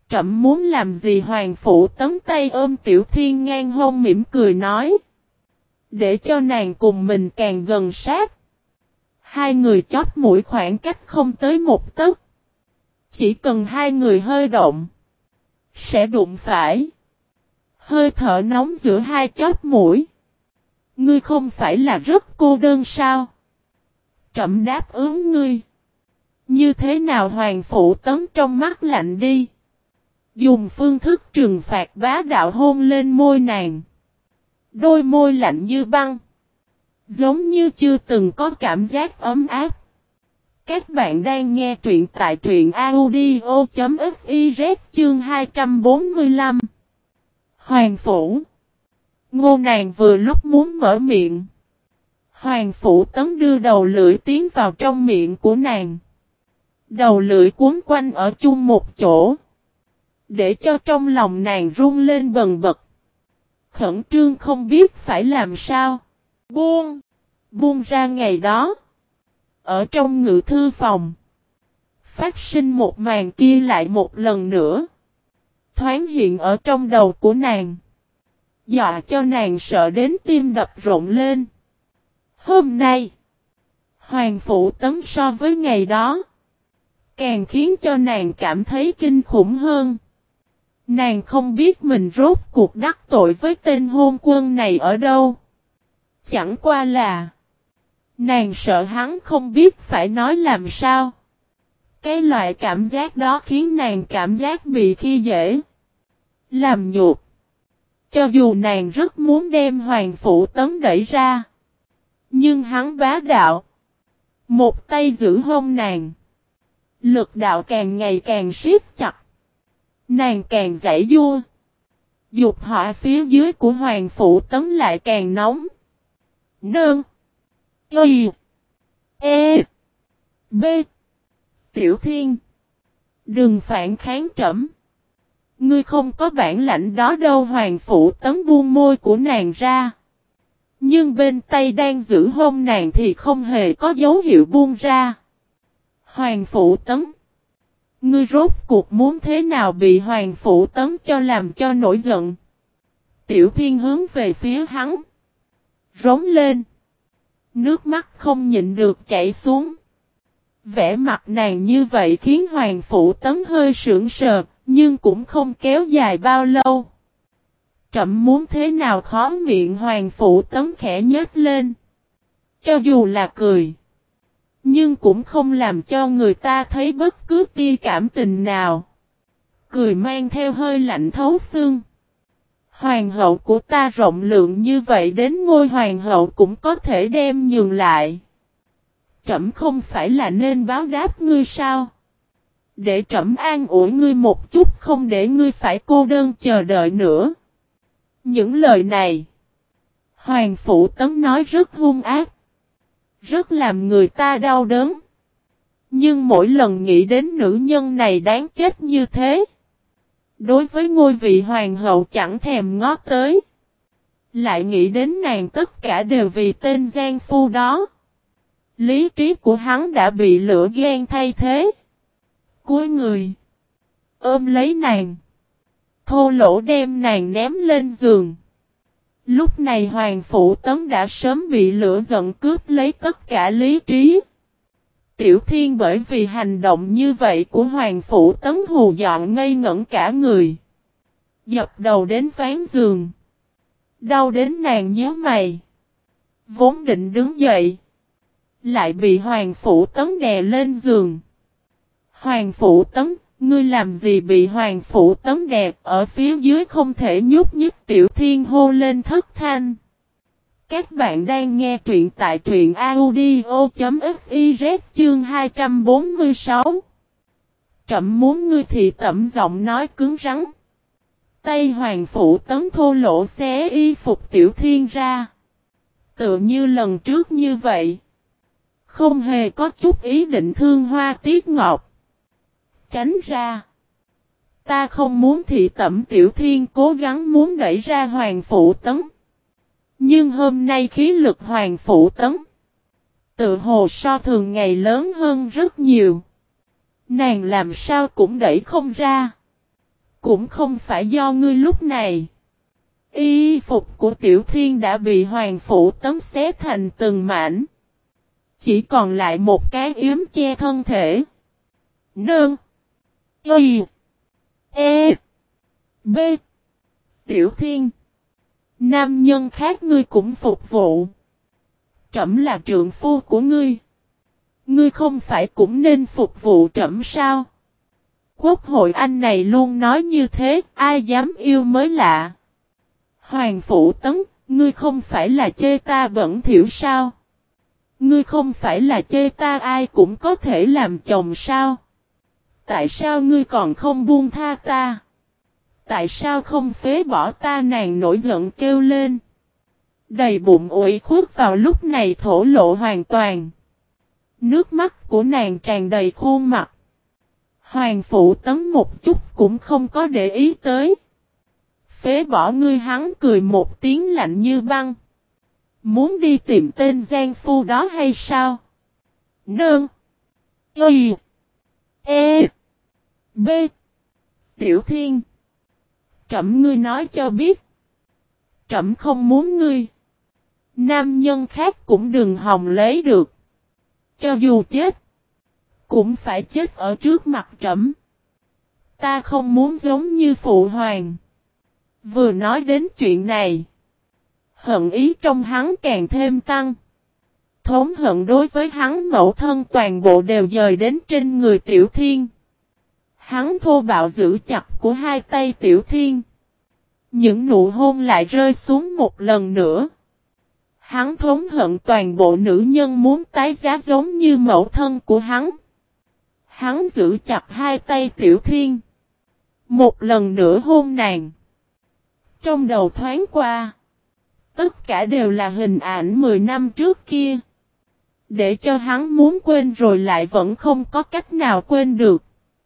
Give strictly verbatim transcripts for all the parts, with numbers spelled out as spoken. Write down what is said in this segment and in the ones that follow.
Trẫm muốn làm gì? Hoàng Phủ Tấn tay ôm Tiểu Thiên ngang hông mỉm cười nói. Để cho nàng cùng mình càng gần sát. Hai người chóp mũi khoảng cách không tới một tấc. Chỉ cần hai người hơi động. Sẽ đụng phải. Hơi thở nóng giữa hai chóp mũi. Ngươi không phải là rất cô đơn sao? Trẫm đáp ứng ngươi. Như thế nào? Hoàng Phủ Tấn trong mắt lạnh đi. Dùng phương thức trừng phạt bá đạo hôn lên môi nàng. Đôi môi lạnh như băng. Giống như chưa từng có cảm giác ấm áp. Các bạn đang nghe truyện tại truyện audio.fiz chương hai trăm bốn mươi lăm. Hoàng Phủ. Ngô nàng vừa lúc muốn mở miệng. Hoàng Phủ Tấn đưa đầu lưỡi tiến vào trong miệng của nàng. Đầu lưỡi cuốn quanh ở chung một chỗ. Để cho trong lòng nàng run lên bần bật. Khẩn trương không biết phải làm sao. Buông. Buông ra. Ngày đó. Ở trong ngự thư phòng. Phát sinh một màn kia lại một lần nữa. Thoáng hiện ở trong đầu của nàng. Dọa cho nàng sợ đến tim đập rộn lên. Hôm nay. Hoàng Phủ Tấn so với ngày đó. Càng khiến cho nàng cảm thấy kinh khủng hơn. Nàng không biết mình rốt cuộc đắc tội với tên hôn quân này ở đâu. Chẳng qua là. Nàng sợ hắn không biết phải nói làm sao. Cái loại cảm giác đó khiến nàng cảm giác bị khi dễ. Làm nhục. Cho dù nàng rất muốn đem Hoàng Phủ Tấn đẩy ra. Nhưng hắn bá đạo. Một tay giữ hông nàng. Lực đạo càng ngày càng siết chặt. Nàng càng giãy giụa. Dục hỏa phía dưới của Hoàng Phủ Tấn lại càng nóng. Nương. Y. E. B. Tiểu Thiên. Đừng phản kháng trẫm. Ngươi không có bản lãnh đó đâu. Hoàng Phủ Tấn buông môi của nàng ra. Nhưng bên tay đang giữ hông nàng thì không hề có dấu hiệu buông ra. Hoàng Phủ Tấn. Ngươi rốt cuộc muốn thế nào? Bị Hoàng Phủ Tấn cho làm cho nổi giận. Tiểu Thiên hướng về phía hắn. Rống lên. Nước mắt không nhịn được chảy xuống. Vẻ mặt nàng như vậy khiến Hoàng Phủ Tấn hơi sững sờ, nhưng cũng không kéo dài bao lâu. Trẫm muốn thế nào? Khó miệng Hoàng Phủ Tấn khẽ nhếch lên. Cho dù là cười. Nhưng cũng không làm cho người ta thấy bất cứ tia cảm tình nào. Cười mang theo hơi lạnh thấu xương. Hoàng hậu của ta rộng lượng như vậy đến ngôi hoàng hậu cũng có thể đem nhường lại. Trẫm không phải là nên báo đáp ngươi sao? Để trẫm an ủi ngươi một chút, không để ngươi phải cô đơn chờ đợi nữa. Những lời này. Hoàng Phủ Tấn nói rất hung ác. Rất làm người ta đau đớn. Nhưng mỗi lần nghĩ đến nữ nhân này đáng chết như thế. Đối với ngôi vị hoàng hậu chẳng thèm ngó tới. Lại nghĩ đến nàng tất cả đều vì tên gian phu đó. Lý trí của hắn đã bị lửa ghen thay thế. Cúi người. Ôm lấy nàng. Thô lỗ đem nàng ném lên giường. Lúc này Hoàng Phủ Tấn đã sớm bị lửa giận cướp lấy tất cả lý trí. Tiểu Thiên bởi vì hành động như vậy của Hoàng Phủ Tấn hù dọa ngây ngẩn cả người. Dập đầu đến ván giường. Đau đến nàng nhíu mày. Vốn định đứng dậy. Lại bị Hoàng Phủ Tấn đè lên giường. Hoàng Phủ Tấn, ngươi làm gì? Bị Hoàng Phủ Tấn đè ở phía dưới không thể nhúc nhích. Tiểu Thiên hô lên thất thanh. Các bạn đang nghe truyện tại truyện audio.fiz chương hai trăm bốn mươi sáu. Trẫm muốn ngươi thì tẩm giọng nói cứng rắn. Tay Hoàng Phủ Tấn thô lỗ xé y phục Tiểu Thiên ra. Tựa như lần trước như vậy. Không hề có chút ý định thương hoa tiếc ngọc. Tránh ra. Ta không muốn thị tẩm. Tiểu Thiên cố gắng muốn đẩy ra Hoàng Phủ Tấn. Nhưng hôm nay khí lực Hoàng Phủ Tấn. Tự hồ so thường ngày lớn hơn rất nhiều. Nàng làm sao cũng đẩy không ra. Cũng không phải do ngươi lúc này. Y phục của Tiểu Thiên đã bị Hoàng Phủ Tấn xé thành từng mảnh. Chỉ còn lại một cái yếm che thân thể. Nương. Y. E. B. Tiểu Thiên. Nam nhân khác ngươi cũng phục vụ. Trẫm là trượng phu của ngươi. Ngươi không phải cũng nên phục vụ trẫm sao? Quốc hội Anh này luôn nói như thế, ai dám yêu mới lạ. Hoàng Phủ Tấn, ngươi không phải là chê ta bẩn thỉu sao? Ngươi không phải là chê ta ai cũng có thể làm chồng sao? Tại sao ngươi còn không buông tha ta? Tại sao không phế bỏ ta? Nàng nổi giận kêu lên. Đầy bụng ủy khuất vào lúc này thổ lộ hoàn toàn. Nước mắt của nàng tràn đầy khuôn mặt. Hoàng Phủ Tấn một chút cũng không có để ý tới. Phế bỏ ngươi, hắn cười một tiếng lạnh như băng. Muốn đi tìm tên gian phu đó hay sao? Nương. Y. E. B. Tiểu Thiên. Trẫm ngươi nói cho biết. Trẫm không muốn ngươi. Nam nhân khác cũng đừng hòng lấy được. Cho dù chết. Cũng phải chết ở trước mặt trẫm. Ta không muốn giống như phụ hoàng. Vừa nói đến chuyện này. Hận ý trong hắn càng thêm tăng. Thốn hận đối với hắn mẫu thân toàn bộ đều dời đến trên người Tiểu Thiên. Hắn thô bạo giữ chặt của hai tay Tiểu Thiên. Những nụ hôn lại rơi xuống một lần nữa. Hắn thốn hận toàn bộ nữ nhân muốn tái giá giống như mẫu thân của hắn. Hắn giữ chặt hai tay Tiểu Thiên. Một lần nữa hôn nàng. Trong đầu thoáng qua. Tất cả đều là hình ảnh mười năm trước kia. Để cho hắn muốn quên rồi lại vẫn không có cách nào quên được.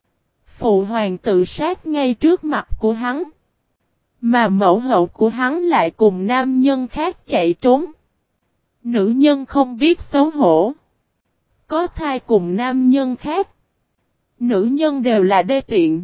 Phụ hoàng tự sát ngay trước mặt của hắn. Mà mẫu hậu của hắn lại cùng nam nhân khác chạy trốn. Nữ nhân không biết xấu hổ. Có thai cùng nam nhân khác. Nữ nhân đều là đê tiện.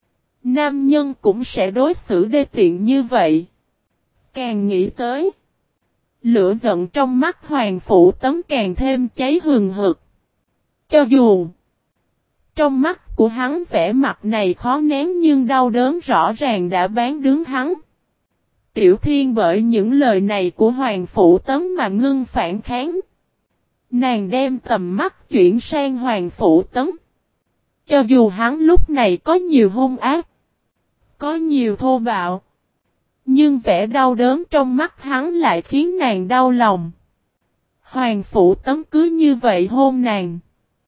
Nam nhân cũng sẽ đối xử đê tiện như vậy. Càng nghĩ tới. Lửa giận trong mắt Hoàng Phủ Tấn càng thêm cháy hừng hực. Cho dù. Trong mắt của hắn vẻ mặt này khó nén nhưng đau đớn rõ ràng đã bán đứng hắn. Tiểu Thiên bởi những lời này của Hoàng Phủ Tấn mà ngưng phản kháng. Nàng đem tầm mắt chuyển sang Hoàng Phủ Tấn. Cho dù hắn lúc này có nhiều hung ác. Có nhiều thô bạo. Nhưng vẻ đau đớn trong mắt hắn lại khiến nàng đau lòng. Hoàng Phủ Tấn cứ như vậy hôn nàng.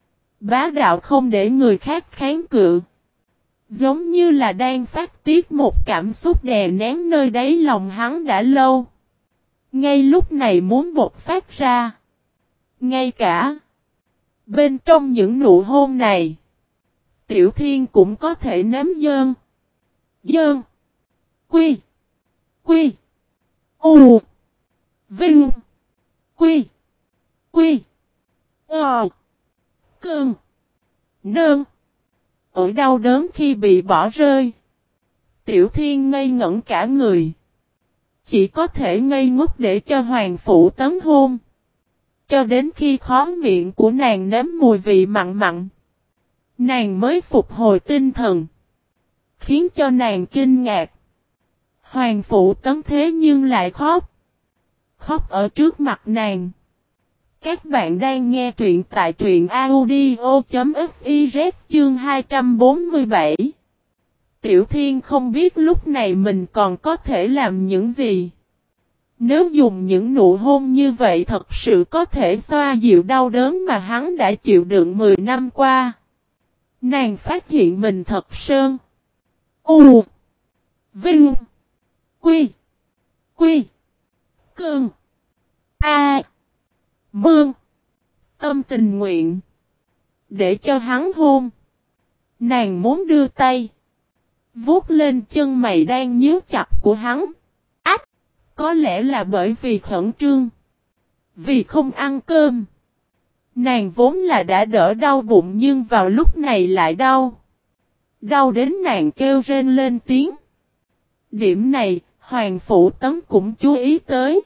Bá đạo không để người khác kháng cự. Giống như là đang phát tiết một cảm xúc đè nén nơi đáy lòng hắn đã lâu. Ngay lúc này muốn bộc phát ra. Ngay cả. Bên trong những nụ hôn này. Tiểu Thiên cũng có thể nếm dơn. Dơn. Quy. Quy. U. Vinh. Quy. Quy. Ờ. Cơn. Nơn. Ở đau đớn khi bị bỏ rơi. Tiểu Thiên ngây ngẩn cả người. Chỉ có thể ngây ngốc để cho Hoàng Phủ Tấn hôn. Cho đến khi khóe miệng của nàng nếm mùi vị mặn mặn. Nàng mới phục hồi tinh thần. Khiến cho nàng kinh ngạc. Hoàng Phủ Tấn thế nhưng lại khóc. Khóc ở trước mặt nàng. Các bạn đang nghe truyện tại truyện audio.fiz chương hai trăm bốn mươi bảy. Tiểu Thiên không biết lúc này mình còn có thể làm những gì. Nếu dùng những nụ hôn như vậy thật sự có thể xoa dịu đau đớn mà hắn đã chịu đựng mười năm qua. Nàng phát hiện mình thật sơn. U. Vinh. Quy. Quy. Cơn. A. Mương. Tâm tình nguyện. Để cho hắn hôn. Nàng muốn đưa tay. Vuốt lên chân mày đang nhíu chặt của hắn. Ách. Có lẽ là bởi vì khẩn trương. Vì không ăn cơm. Nàng vốn là đã đỡ đau bụng nhưng vào lúc này lại đau. Đau đến nàng kêu rên lên tiếng. Điểm này, Hoàng Phủ Tấn cũng chú ý tới.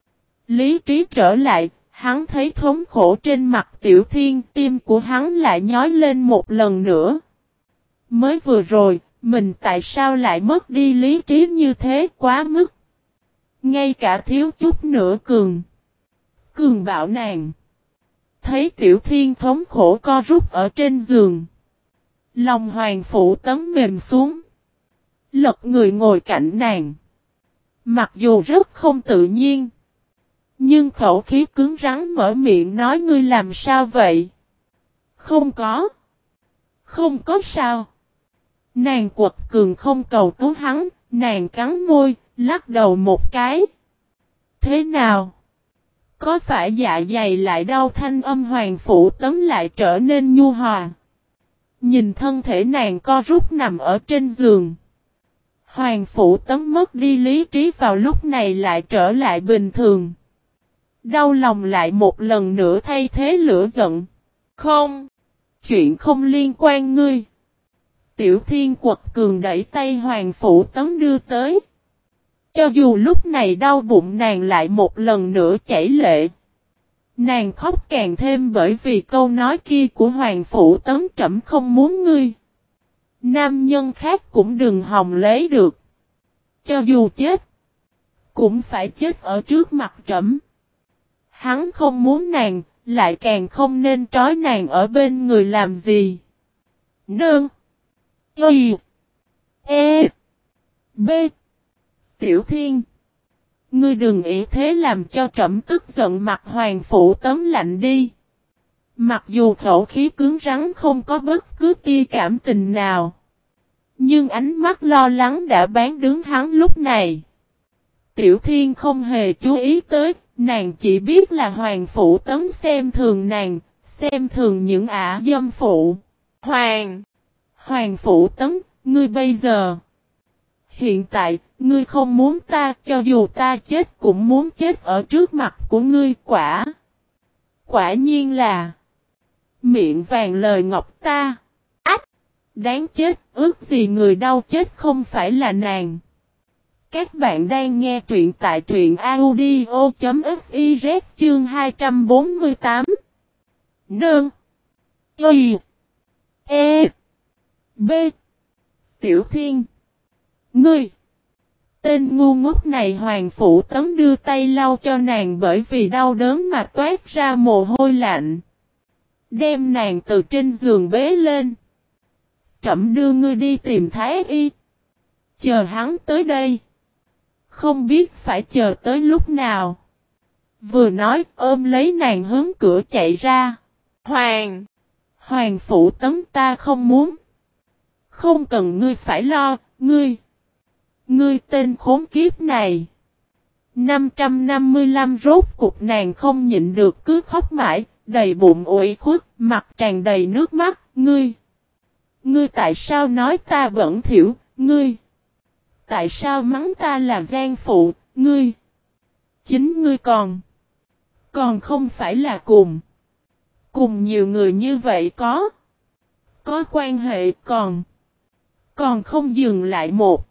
Lý trí trở lại, hắn thấy thống khổ trên mặt Tiểu Thiên, tim của hắn lại nhói lên một lần nữa. Mới vừa rồi, mình tại sao lại mất đi lý trí như thế, quá mức. Ngay cả thiếu chút nữa cường. Cường bảo nàng. Thấy Tiểu Thiên thống khổ co rút ở trên giường. Lòng Hoàng Phủ Tấn mềm xuống. Lật người ngồi cạnh nàng. Mặc dù rất không tự nhiên. Nhưng khẩu khí cứng rắn mở miệng nói ngươi làm sao vậy? Không có. Không có sao. Nàng quật cường không cầu cứu hắn, nàng cắn môi, lắc đầu một cái. Thế nào? Có phải dạ dày lại đau? Thanh âm Hoàng Phủ Tấn lại trở nên nhu hòa. Nhìn thân thể nàng co rút nằm ở trên giường. Hoàng Phủ Tấn mất đi lý trí vào lúc này lại trở lại bình thường. Đau lòng lại một lần nữa thay thế lửa giận. Không. Chuyện không liên quan ngươi. Tiểu Thiên quật cường đẩy tay Hoàng Phủ Tấn đưa tới. Cho dù lúc này đau bụng nàng lại một lần nữa chảy lệ. Nàng khóc càng thêm bởi vì câu nói kia của Hoàng Phủ Tấn trẫm không muốn ngươi. Nam nhân khác cũng đừng hòng lấy được. Cho dù chết, cũng phải chết ở trước mặt trẫm. Hắn không muốn nàng, lại càng không nên trói nàng ở bên người làm gì. Nương. Y. E. B. Tiểu Thiên. Ngươi đừng ý thế làm cho trẫm tức giận. Mặt Hoàng Phủ Tấn lạnh đi. Mặc dù khẩu khí cứng rắn không có bất cứ tia cảm tình nào. Nhưng ánh mắt lo lắng đã bán đứng hắn lúc này. Tiểu Thiên không hề chú ý tới. Nàng chỉ biết là Hoàng Phủ Tấn xem thường nàng. Xem thường những ả dâm phụ. Hoàng. Hoàng Phủ Tấn. Ngươi bây giờ. Hiện tại. Ngươi không muốn ta. Cho dù ta chết cũng muốn chết ở trước mặt của ngươi. Quả. Quả nhiên là. Miệng vàng lời ngọc ta. Ách. Đáng chết. Ước gì người đau chết không phải là nàng. Các bạn đang nghe truyện tại truyện audio.fiz chương hai trăm bốn mươi tám. Nương. Y. E. B. Tiểu Thiên. Ngươi. Tên ngu ngốc này. Hoàng Phủ Tấn đưa tay lau cho nàng bởi vì đau đớn mà toát ra mồ hôi lạnh. Đem nàng từ trên giường bế lên. Trẫm đưa ngươi đi tìm Thái Y. Chờ hắn tới đây. Không biết phải chờ tới lúc nào. Vừa nói ôm lấy nàng hướng cửa chạy ra. Hoàng. Hoàng Phủ Tấn ta không muốn. Không cần ngươi phải lo. Ngươi. Ngươi tên khốn kiếp này. năm trăm năm mươi lăm rốt cục nàng không nhịn được cứ khóc mãi. Đầy bụng ủy khuất. Mặt tràn đầy nước mắt. Ngươi. Ngươi tại sao nói ta bẩn thỉu. Ngươi. Tại sao mắng ta là gian phụ, ngươi? Chính ngươi còn. Còn không phải là cùng. Cùng nhiều người như vậy có. Có quan hệ còn. Còn không dừng lại một.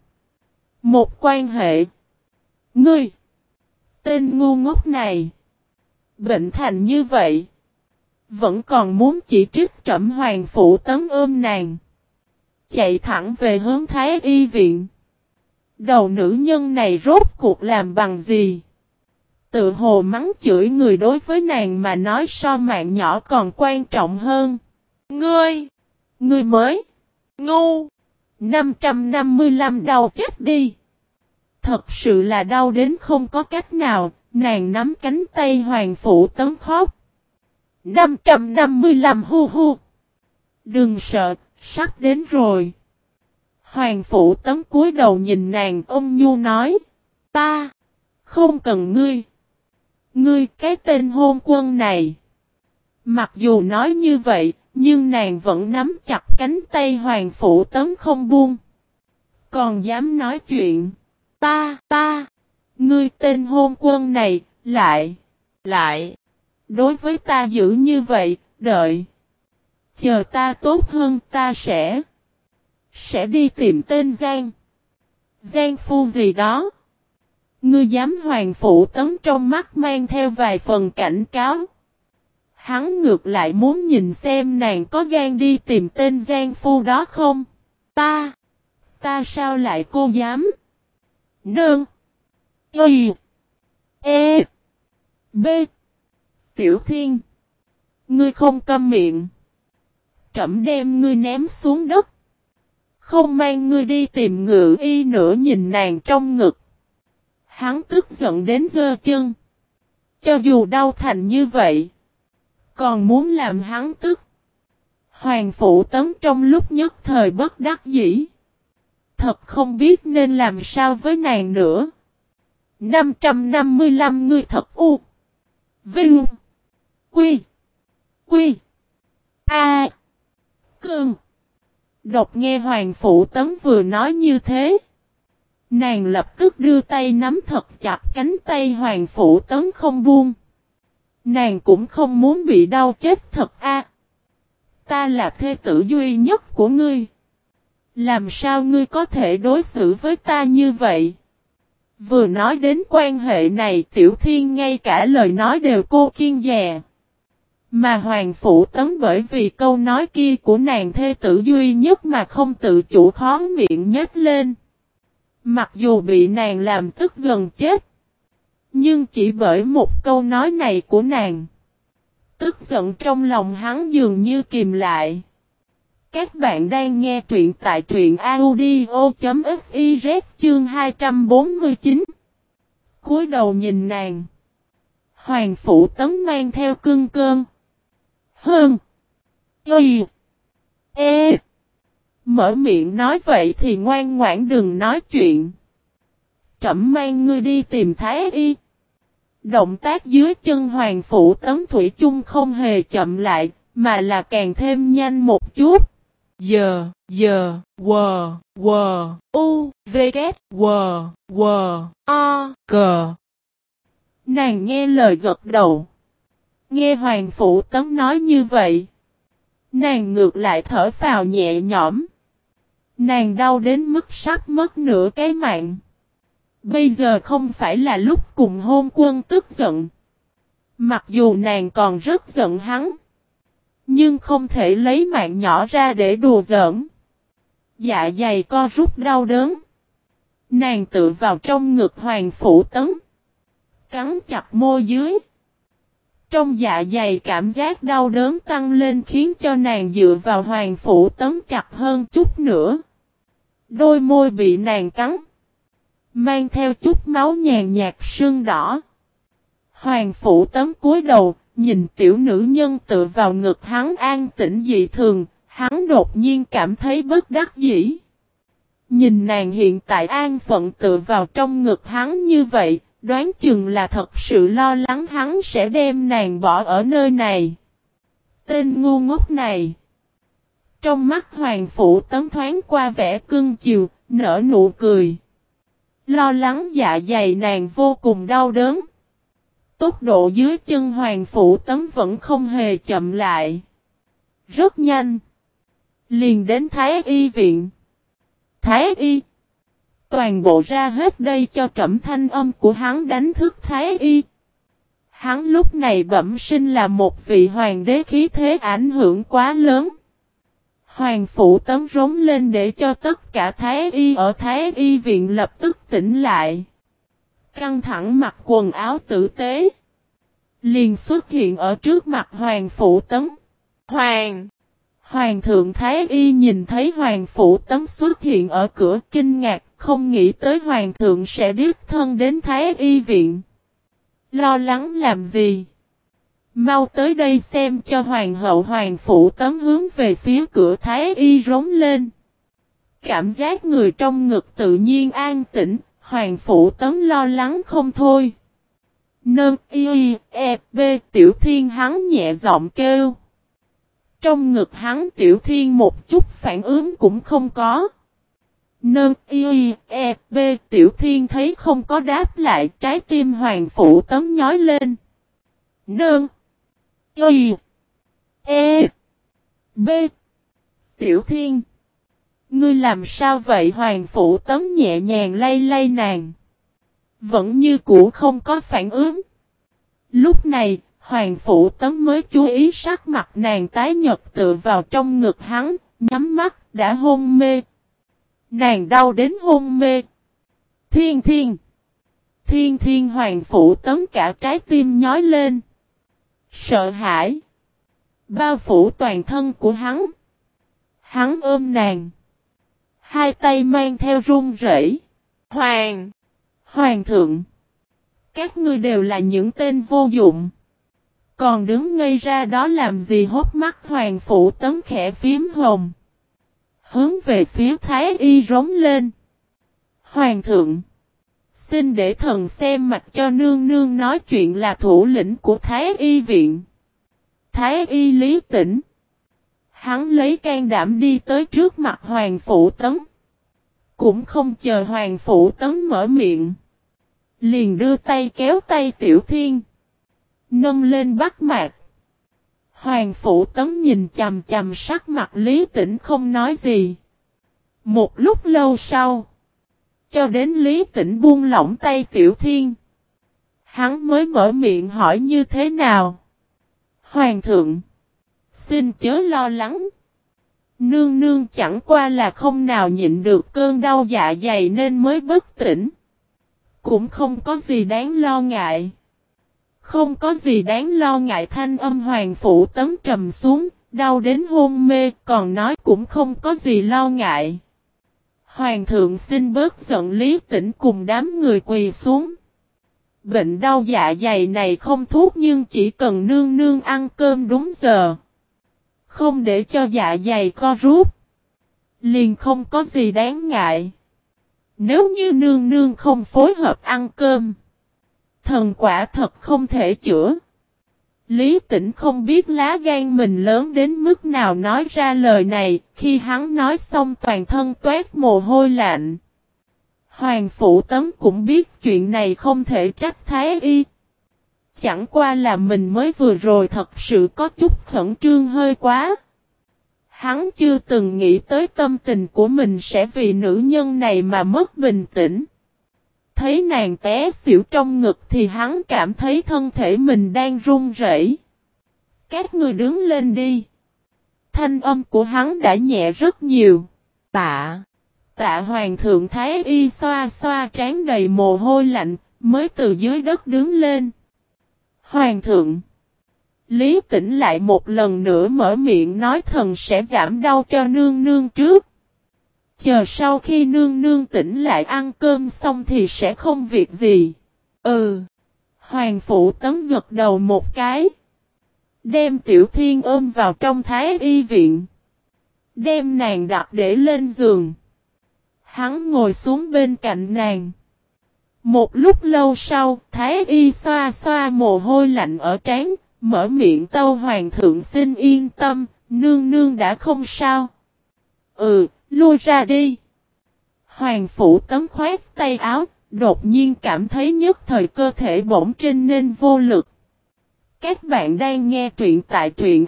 Một quan hệ. Ngươi. Tên ngu ngốc này. Bệnh thành như vậy. Vẫn còn muốn chỉ trích trẫm. Hoàng Phủ Tấn ôm nàng. Chạy thẳng về hướng Thái Y viện. Đầu nữ nhân này rốt cuộc làm bằng gì? Tự hồ mắng chửi người đối với nàng mà nói so mạng nhỏ còn quan trọng hơn. Ngươi! Ngươi mới! Ngu! năm trăm năm mươi lăm đau chết đi! Thật sự là đau đến không có cách nào, nàng nắm cánh tay Hoàng Phủ Tấn khóc. năm trăm năm mươi lăm hu hu! Đừng sợ, sắp đến rồi. Hoàng Phủ Tấn cúi đầu nhìn nàng ôm nhu nói. Ta. Không cần ngươi. Ngươi cái tên hôn quân này. Mặc dù nói như vậy, nhưng nàng vẫn nắm chặt cánh tay Hoàng Phủ Tấn không buông. Còn dám nói chuyện. Ta, ta. Ngươi tên hôn quân này, lại. Lại. Đối với ta giữ như vậy, đợi. Chờ ta tốt hơn ta sẽ. sẽ đi tìm tên Giang. Giang Phu gì đó. Ngươi dám Hoàng Phủ Tấn trong mắt mang theo vài phần cảnh cáo. Hắn ngược lại muốn nhìn xem nàng có gan đi tìm tên Giang Phu đó không. Ta. Ta sao lại cô dám. Nương. Y. E. B. Tiểu Thiên. Ngươi không câm miệng. Trẫm đem ngươi ném xuống đất. Không mang ngươi đi tìm Ngự Y nữa. Nhìn nàng trong ngực. Hắn tức giận đến giơ chân. Cho dù đau thành như vậy. Còn muốn làm hắn tức. Hoàng Phủ Tấn trong lúc nhất thời bất đắc dĩ. Thật không biết nên làm sao với nàng nữa. năm trăm năm mươi lăm ngươi thật u. Vinh. Quy. Quy. A. Cương. Đột nghe Hoàng Phủ Tấn vừa nói như thế. Nàng lập tức đưa tay nắm thật chặt cánh tay Hoàng Phủ Tấn không buông. Nàng cũng không muốn bị đau chết thật a. Ta là thê tử duy nhất của ngươi. Làm sao ngươi có thể đối xử với ta như vậy? Vừa nói đến quan hệ này Tiểu Thiên ngay cả lời nói đều cô kiêng dè. Mà Hoàng Phủ Tấn bởi vì câu nói kia của nàng thê tử duy nhất mà không tự chủ khó miệng nhếch lên. Mặc dù bị nàng làm tức gần chết. Nhưng chỉ bởi một câu nói này của nàng. Tức giận trong lòng hắn dường như kìm lại. Các bạn đang nghe truyện tại truyện audio.fiz chương hai trăm bốn mươi chín. Cúi đầu nhìn nàng. Hoàng Phủ Tấn mang theo cương cơn. Hơn. Y. E. Mở miệng nói vậy thì ngoan ngoãn đừng nói chuyện. Trẫm mang ngươi đi tìm Thái Y. Động tác dưới chân Hoàng Phủ Tấn thủy chung không hề chậm lại, mà là càng thêm nhanh một chút. Giờ, giờ, quờ, quờ, u, v, k, quờ, quờ, o, cờ. Nàng nghe lời gật đầu. Nghe Hoàng Phủ Tấn nói như vậy. Nàng ngược lại thở phào nhẹ nhõm. Nàng đau đến mức sắp mất nửa cái mạng. Bây giờ không phải là lúc cùng hôn quân tức giận. Mặc dù nàng còn rất giận hắn. Nhưng không thể lấy mạng nhỏ ra để đùa giỡn. Dạ dày co rút đau đớn. Nàng tự vào trong ngực Hoàng Phủ Tấn. Cắn chặt môi dưới. Trong dạ dày cảm giác đau đớn tăng lên khiến cho nàng dựa vào Hoàng Phủ Tấn chặt hơn chút nữa. Đôi môi bị nàng cắn. Mang theo chút máu nhàn nhạt sưng đỏ. Hoàng Phủ Tấn cúi đầu, nhìn tiểu nữ nhân tựa vào ngực hắn an tĩnh dị thường, hắn đột nhiên cảm thấy bất đắc dĩ. Nhìn nàng hiện tại an phận tựa vào trong ngực hắn như vậy, đoán chừng là thật sự lo lắng hắn sẽ đem nàng bỏ ở nơi này. Tên ngu ngốc này. Trong mắt Hoàng Phủ Tấn thoáng qua vẻ cưng chiều, nở nụ cười. Lo lắng dạ dày nàng vô cùng đau đớn. Tốc độ dưới chân Hoàng Phủ Tấn vẫn không hề chậm lại. Rất nhanh. Liền đến Thái Y viện. Thái Y. Toàn bộ ra hết đây cho trẫm thanh âm của hắn đánh thức Thái Y. Hắn lúc này bẩm sinh là một vị hoàng đế khí thế ảnh hưởng quá lớn. Hoàng Phủ Tấn rống lên để cho tất cả Thái Y ở Thái Y viện lập tức tỉnh lại. Căng thẳng mặc quần áo tử tế. Liền xuất hiện ở trước mặt Hoàng Phủ Tấn. Hoàng! Hoàng thượng Thái Y nhìn thấy Hoàng Phủ Tấn xuất hiện ở cửa kinh ngạc, không nghĩ tới Hoàng thượng sẽ đích thân đến Thái Y viện. Lo lắng làm gì? Mau tới đây xem cho Hoàng hậu. Hoàng Phủ Tấn hướng về phía cửa Thái Y rống lên. Cảm giác người trong ngực tự nhiên an tĩnh, Hoàng Phủ Tấn lo lắng không thôi. Nâng y e b Tiểu Thiên hắn nhẹ giọng kêu. Trong ngực hắn Tiểu Thiên một chút phản ứng cũng không có. Nâng y e b Tiểu Thiên thấy không có đáp lại, trái tim Hoàng Phủ Tấn nhói lên. Nâng y e b Tiểu Thiên. Ngươi làm sao vậy? Hoàng Phủ Tấn nhẹ nhàng lay lay nàng. Vẫn như cũ không có phản ứng. Lúc này, Hoàng Phủ Tấn mới chú ý sắc mặt nàng tái nhợt tựa vào trong ngực hắn, nhắm mắt, đã hôn mê. Nàng đau đến hôn mê. Thiên thiên. Thiên thiên Hoàng Phủ Tấn cả trái tim nhói lên. Sợ hãi. Bao phủ toàn thân của hắn. Hắn ôm nàng. Hai tay mang theo run rẩy. Hoàng. Hoàng thượng. Các ngươi đều là những tên vô dụng. Còn đứng ngây ra đó làm gì? Hốt mắt Hoàng Phủ Tấn khẽ phím hồng. Hướng về phía Thái Y rống lên. Hoàng thượng. Xin để thần xem mặt cho nương nương nói chuyện. Là thủ lĩnh của Thái Y viện. Thái Y Lý Tĩnh. Hắn lấy can đảm đi tới trước mặt Hoàng Phủ Tấn. Cũng không chờ Hoàng Phủ Tấn mở miệng. Liền đưa tay kéo tay Tiểu Thiên. Nâng lên bắt mạc. Hoàng Phủ Tấn nhìn chằm chằm sắc mặt Lý Tĩnh không nói gì. Một lúc lâu sau. Cho đến Lý Tĩnh buông lỏng tay Tiểu Thiên. Hắn mới mở miệng hỏi như thế nào. Hoàng thượng. Xin chớ lo lắng. Nương nương chẳng qua là không nào nhịn được cơn đau dạ dày nên mới bất tỉnh. Cũng không có gì đáng lo ngại. Không có gì đáng lo ngại. Thanh âm Hoàng Phủ Tấn trầm xuống, đau đến hôn mê, còn nói cũng không có gì lo ngại. Hoàng thượng xin bớt giận. Lý Tĩnh cùng đám người quỳ xuống. Bệnh đau dạ dày này không thuốc nhưng chỉ cần nương nương ăn cơm đúng giờ. Không để cho dạ dày co rút. Liền không có gì đáng ngại. Nếu như nương nương không phối hợp ăn cơm. Thần quả thật không thể chữa. Lý Tĩnh không biết lá gan mình lớn đến mức nào nói ra lời này. Khi hắn nói xong toàn thân toát mồ hôi lạnh. Hoàng Phủ Tấn cũng biết chuyện này không thể trách Thái Y. Chẳng qua là mình mới vừa rồi thật sự có chút khẩn trương hơi quá. Hắn chưa từng nghĩ tới tâm tình của mình sẽ vì nữ nhân này mà mất bình tĩnh. Thấy nàng té xỉu trong ngực thì hắn cảm thấy thân thể mình đang run rẩy. Các ngươi đứng lên đi. Thanh âm của hắn đã nhẹ rất nhiều. Tạ. Tạ Hoàng thượng. Thái Y xoa xoa trán đầy mồ hôi lạnh, mới từ dưới đất đứng lên. Hoàng thượng. Lý Tĩnh lại một lần nữa mở miệng nói thần sẽ giảm đau cho nương nương trước. Chờ sau khi nương nương tỉnh lại ăn cơm xong thì sẽ không việc gì. Ừ. Hoàng Phủ Tấn gật đầu một cái. Đem Tiểu Thiên ôm vào trong Thái Y viện. Đem nàng đặt để lên giường. Hắn ngồi xuống bên cạnh nàng. Một lúc lâu sau, Thái Y xoa xoa mồ hôi lạnh ở trán, mở miệng tâu Hoàng thượng xin yên tâm, nương nương đã không sao. Ừ, lui ra đi. Hoàng Phủ Tấn khoét tay áo, đột nhiên cảm thấy nhất thời cơ thể bỗng trên nên vô lực. Các bạn đang nghe truyện tại truyện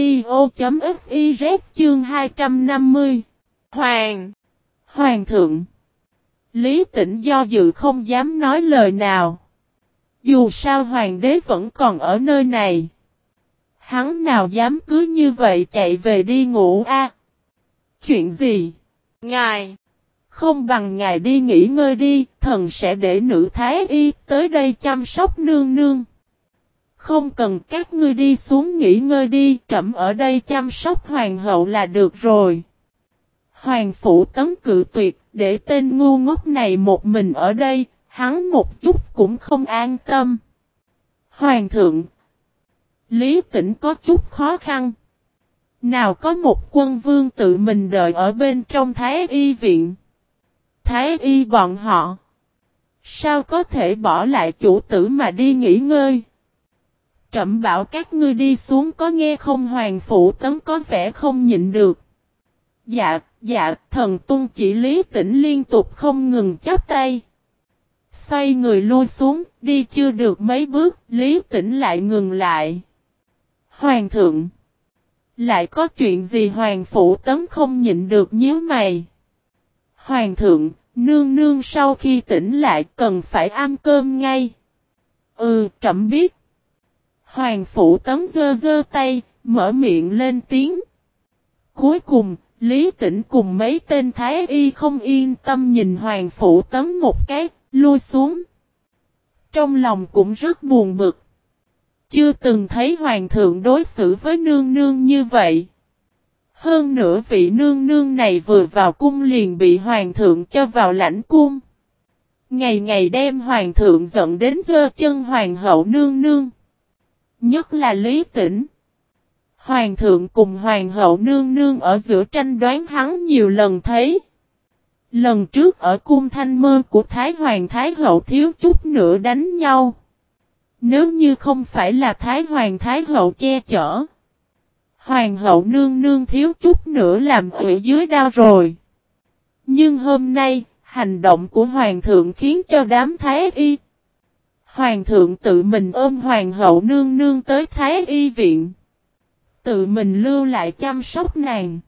audio.fiz chương hai trăm năm mươi. Hoàng! Hoàng thượng! Lý Tĩnh do dự không dám nói lời nào. Dù sao hoàng đế vẫn còn ở nơi này. Hắn nào dám cứ như vậy chạy về đi ngủ a? À? Chuyện gì? Ngài! Không bằng ngài đi nghỉ ngơi đi, thần sẽ để nữ thái y tới đây chăm sóc nương nương. Không cần các ngươi đi xuống nghỉ ngơi đi, trẫm ở đây chăm sóc hoàng hậu là được rồi. Hoàng Phủ Tấn cự tuyệt, để tên ngu ngốc này một mình ở đây, hắn một chút cũng không an tâm. Hoàng thượng! Lý Tĩnh có chút khó khăn. Nào có một quân vương tự mình đợi ở bên trong Thái Y viện. Thái Y bọn họ. Sao có thể bỏ lại chủ tử mà đi nghỉ ngơi? Trẫm bảo các ngươi đi xuống có nghe không? Hoàng Phủ Tấn có vẻ không nhịn được. Dạ, dạ, thần tuân chỉ. Lý Tĩnh liên tục không ngừng chắp tay. Xoay người lui xuống, đi chưa được mấy bước, Lý Tĩnh lại ngừng lại. Hoàng thượng! Lại có chuyện gì Hoàng Phủ Tấn không nhịn được nhíu mày. Hoàng thượng, nương nương sau khi tỉnh lại cần phải ăn cơm ngay. Ừ, trẫm biết. Hoàng Phủ Tấn giơ giơ tay, mở miệng lên tiếng. Cuối cùng, Lý Tĩnh cùng mấy tên thái y không yên tâm nhìn Hoàng Phủ Tấn một cái, lui xuống. Trong lòng cũng rất buồn bực. Chưa từng thấy Hoàng thượng đối xử với nương nương như vậy. Hơn nữa vị nương nương này vừa vào cung liền bị Hoàng thượng cho vào lãnh cung. Ngày ngày đem Hoàng thượng giận đến giơ chân Hoàng hậu nương nương. Nhất là Lý Tĩnh. Hoàng thượng cùng Hoàng hậu nương nương ở giữa tranh đoán hắn nhiều lần thấy. Lần trước ở cung Thanh Mơ của Thái Hoàng Thái hậu thiếu chút nữa đánh nhau. Nếu như không phải là Thái Hoàng Thái hậu che chở. Hoàng hậu nương nương thiếu chút nữa làm ủy dưới đao rồi. Nhưng hôm nay, hành động của Hoàng thượng khiến cho đám Thái y. Hoàng thượng tự mình ôm Hoàng hậu nương nương tới Thái y viện. Tự mình lưu lại chăm sóc nàng.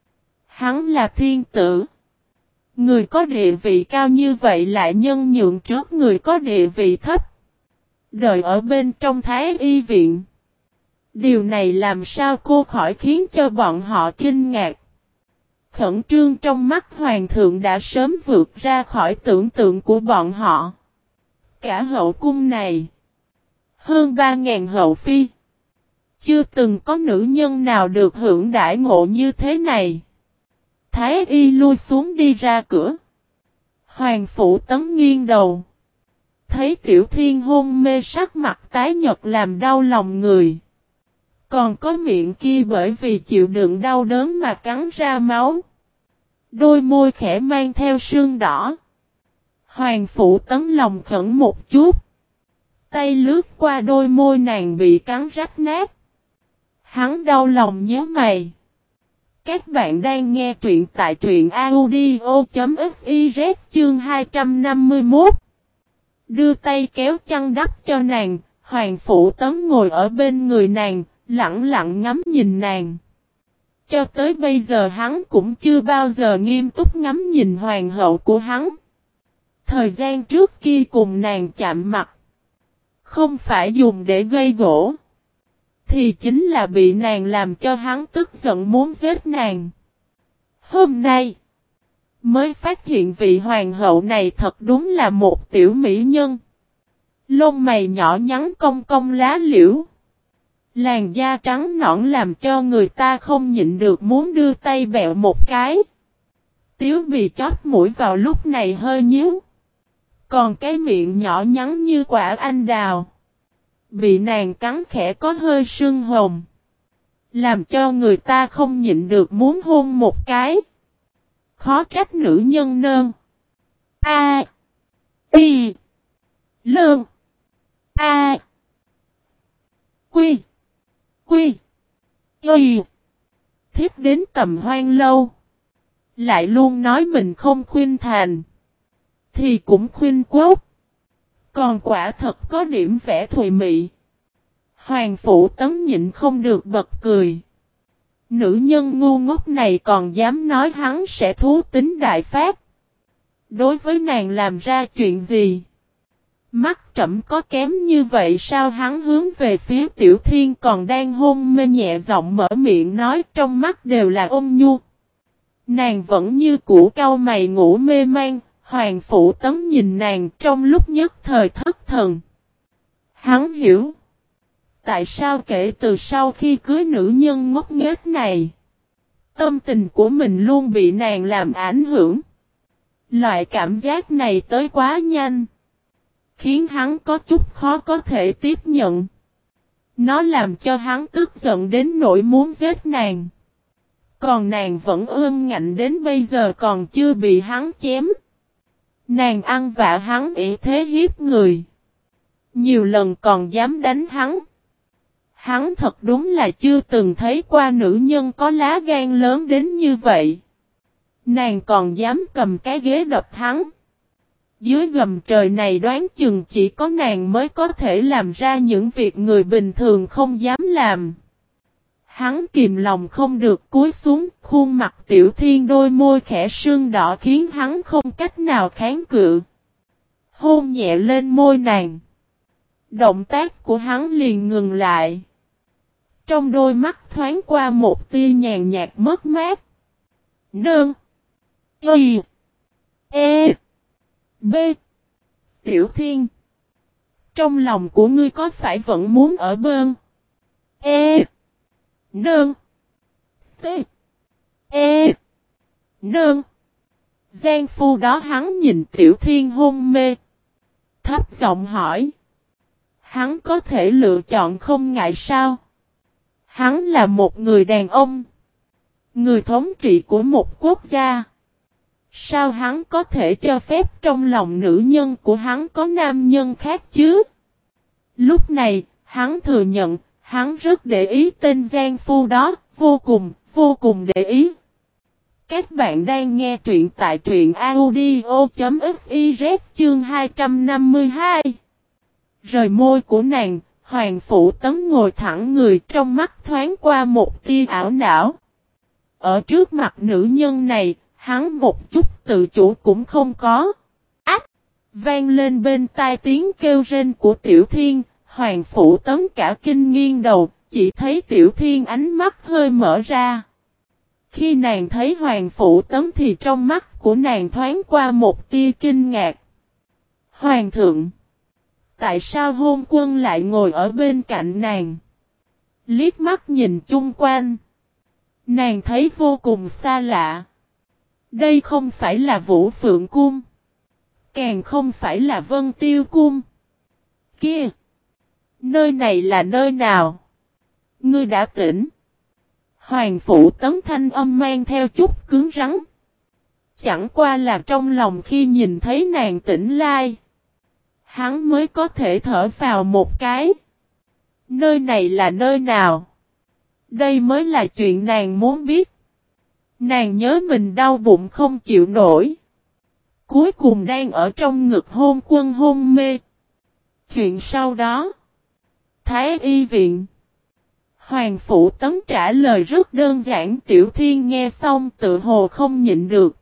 Hắn là thiên tử. Người có địa vị cao như vậy lại nhân nhượng trước người có địa vị thấp. Đợi ở bên trong Thái y viện. Điều này làm sao cô khỏi khiến cho bọn họ kinh ngạc. Khẩn trương trong mắt Hoàng thượng đã sớm vượt ra khỏi tưởng tượng của bọn họ. Cả hậu cung này. Hơn ba ngàn hậu phi. Chưa từng có nữ nhân nào được hưởng đãi ngộ như thế này. Thái y lui xuống đi ra cửa. Hoàng Phủ Tấn nghiêng đầu. Thấy Tiểu Thiên hôn mê sắc mặt tái nhợt làm đau lòng người. Còn có miệng kia bởi vì chịu đựng đau đớn mà cắn ra máu. Đôi môi khẽ mang theo sương đỏ. Hoàng Phủ Tấn lòng khẩn một chút. Tay lướt qua đôi môi nàng bị cắn rách nát. Hắn đau lòng nhớ mày. Các bạn đang nghe truyện tại truyện audio.fiz chương hai trăm năm mươi mốt. Đưa tay kéo chăn đắp cho nàng, Hoàng Phủ Tấn ngồi ở bên người nàng, lặng lặng ngắm nhìn nàng. Cho tới bây giờ hắn cũng chưa bao giờ nghiêm túc ngắm nhìn hoàng hậu của hắn. Thời gian trước kia cùng nàng chạm mặt. Không phải dùng để gây gỗ. Thì chính là bị nàng làm cho hắn tức giận muốn giết nàng. Hôm nay. Mới phát hiện vị hoàng hậu này thật đúng là một tiểu mỹ nhân. Lông mày nhỏ nhắn cong cong lá liễu. Làn da trắng nõn làm cho người ta không nhịn được muốn đưa tay bẹo một cái. Tiếu bì chóp mũi vào lúc này hơi nhíu. Còn cái miệng nhỏ nhắn như quả anh đào. Bị nàng cắn khẽ có hơi sưng hồng. Làm cho người ta không nhịn được muốn hôn một cái. Khó trách nữ nhân nơn. A. Y. Lơn. A. Quy. Quy. Y. Thiết đến tầm hoang lâu. Lại luôn nói mình không khuyên thành. Thì cũng khuyên quốc. Còn quả thật có điểm vẻ thùy mị. Hoàng Phủ Tấn nhịn không được bật cười. Nữ nhân ngu ngốc này còn dám nói hắn sẽ thú tính đại phát. Đối với nàng làm ra chuyện gì? Mắt trẫm có kém như vậy sao? Hắn hướng về phía Tiểu Thiên còn đang hôn mê nhẹ giọng mở miệng nói, trong mắt đều là ôn nhu. Nàng vẫn như cũ cau mày ngủ mê man. Hoàng Phủ Tấn nhìn nàng trong lúc nhất thời thất thần. Hắn hiểu. Tại sao kể từ sau khi cưới nữ nhân ngốc nghếch này, tâm tình của mình luôn bị nàng làm ảnh hưởng. Loại cảm giác này tới quá nhanh. Khiến hắn có chút khó có thể tiếp nhận. Nó làm cho hắn tức giận đến nỗi muốn giết nàng. Còn nàng vẫn ương ngạnh đến bây giờ còn chưa bị hắn chém. Nàng ăn vạ hắn ỷ thế hiếp người. Nhiều lần còn dám đánh hắn. Hắn thật đúng là chưa từng thấy qua nữ nhân có lá gan lớn đến như vậy. Nàng còn dám cầm cái ghế đập hắn. Dưới gầm trời này đoán chừng chỉ có nàng mới có thể làm ra những việc người bình thường không dám làm. Hắn kìm lòng không được cúi xuống, khuôn mặt Tiểu Thiên đôi môi khẽ sưng đỏ khiến hắn không cách nào kháng cự. Hôn nhẹ lên môi nàng. Động tác của hắn liền ngừng lại. Trong đôi mắt thoáng qua một tia nhàn nhạt mất mát. Nương. Y. E. B. Tiểu Thiên. Trong lòng của ngươi có phải vẫn muốn ở bên? E. Nương. T. E. Nương. Giang phu đó hắn nhìn Tiểu Thiên hôn mê. Thấp giọng hỏi. Hắn có thể lựa chọn không ngại sao? Hắn là một người đàn ông. Người thống trị của một quốc gia. Sao hắn có thể cho phép trong lòng nữ nhân của hắn có nam nhân khác chứ? Lúc này, hắn thừa nhận, hắn rất để ý tên Giang Phu đó, vô cùng, vô cùng để ý. Các bạn đang nghe truyện tại truyện audio.fiz chương hai trăm năm mươi hai. Rời môi của nàng, Hoàng Phủ Tấn ngồi thẳng người trong mắt thoáng qua một tia ảo não. Ở trước mặt nữ nhân này, hắn một chút tự chủ cũng không có. Ách! Vang lên bên tai tiếng kêu rên của Tiểu Thiên, Hoàng Phủ Tấn cả kinh nghiêng đầu, chỉ thấy Tiểu Thiên ánh mắt hơi mở ra. Khi nàng thấy Hoàng Phủ Tấn thì trong mắt của nàng thoáng qua một tia kinh ngạc. Hoàng thượng! Tại sao hôn quân lại ngồi ở bên cạnh nàng? Liếc mắt nhìn chung quanh. Nàng thấy vô cùng xa lạ. Đây không phải là Vũ Phượng Cung. Càng không phải là Vân Tiêu Cung. Kia! Nơi này là nơi nào? Ngươi đã tỉnh. Hoàng Phủ Tấn thanh âm mang theo chút cứng rắn. Chẳng qua là trong lòng khi nhìn thấy nàng tỉnh lai. Hắn mới có thể thở vào một cái. Nơi này là nơi nào? Đây mới là chuyện nàng muốn biết. Nàng nhớ mình đau bụng không chịu nổi. Cuối cùng đang ở trong ngực hôn quân hôn mê. Chuyện sau đó. Thái y viện. Hoàng Phủ Tấn trả lời rất đơn giản. Tiểu Thiên nghe xong tự hồ không nhịn được.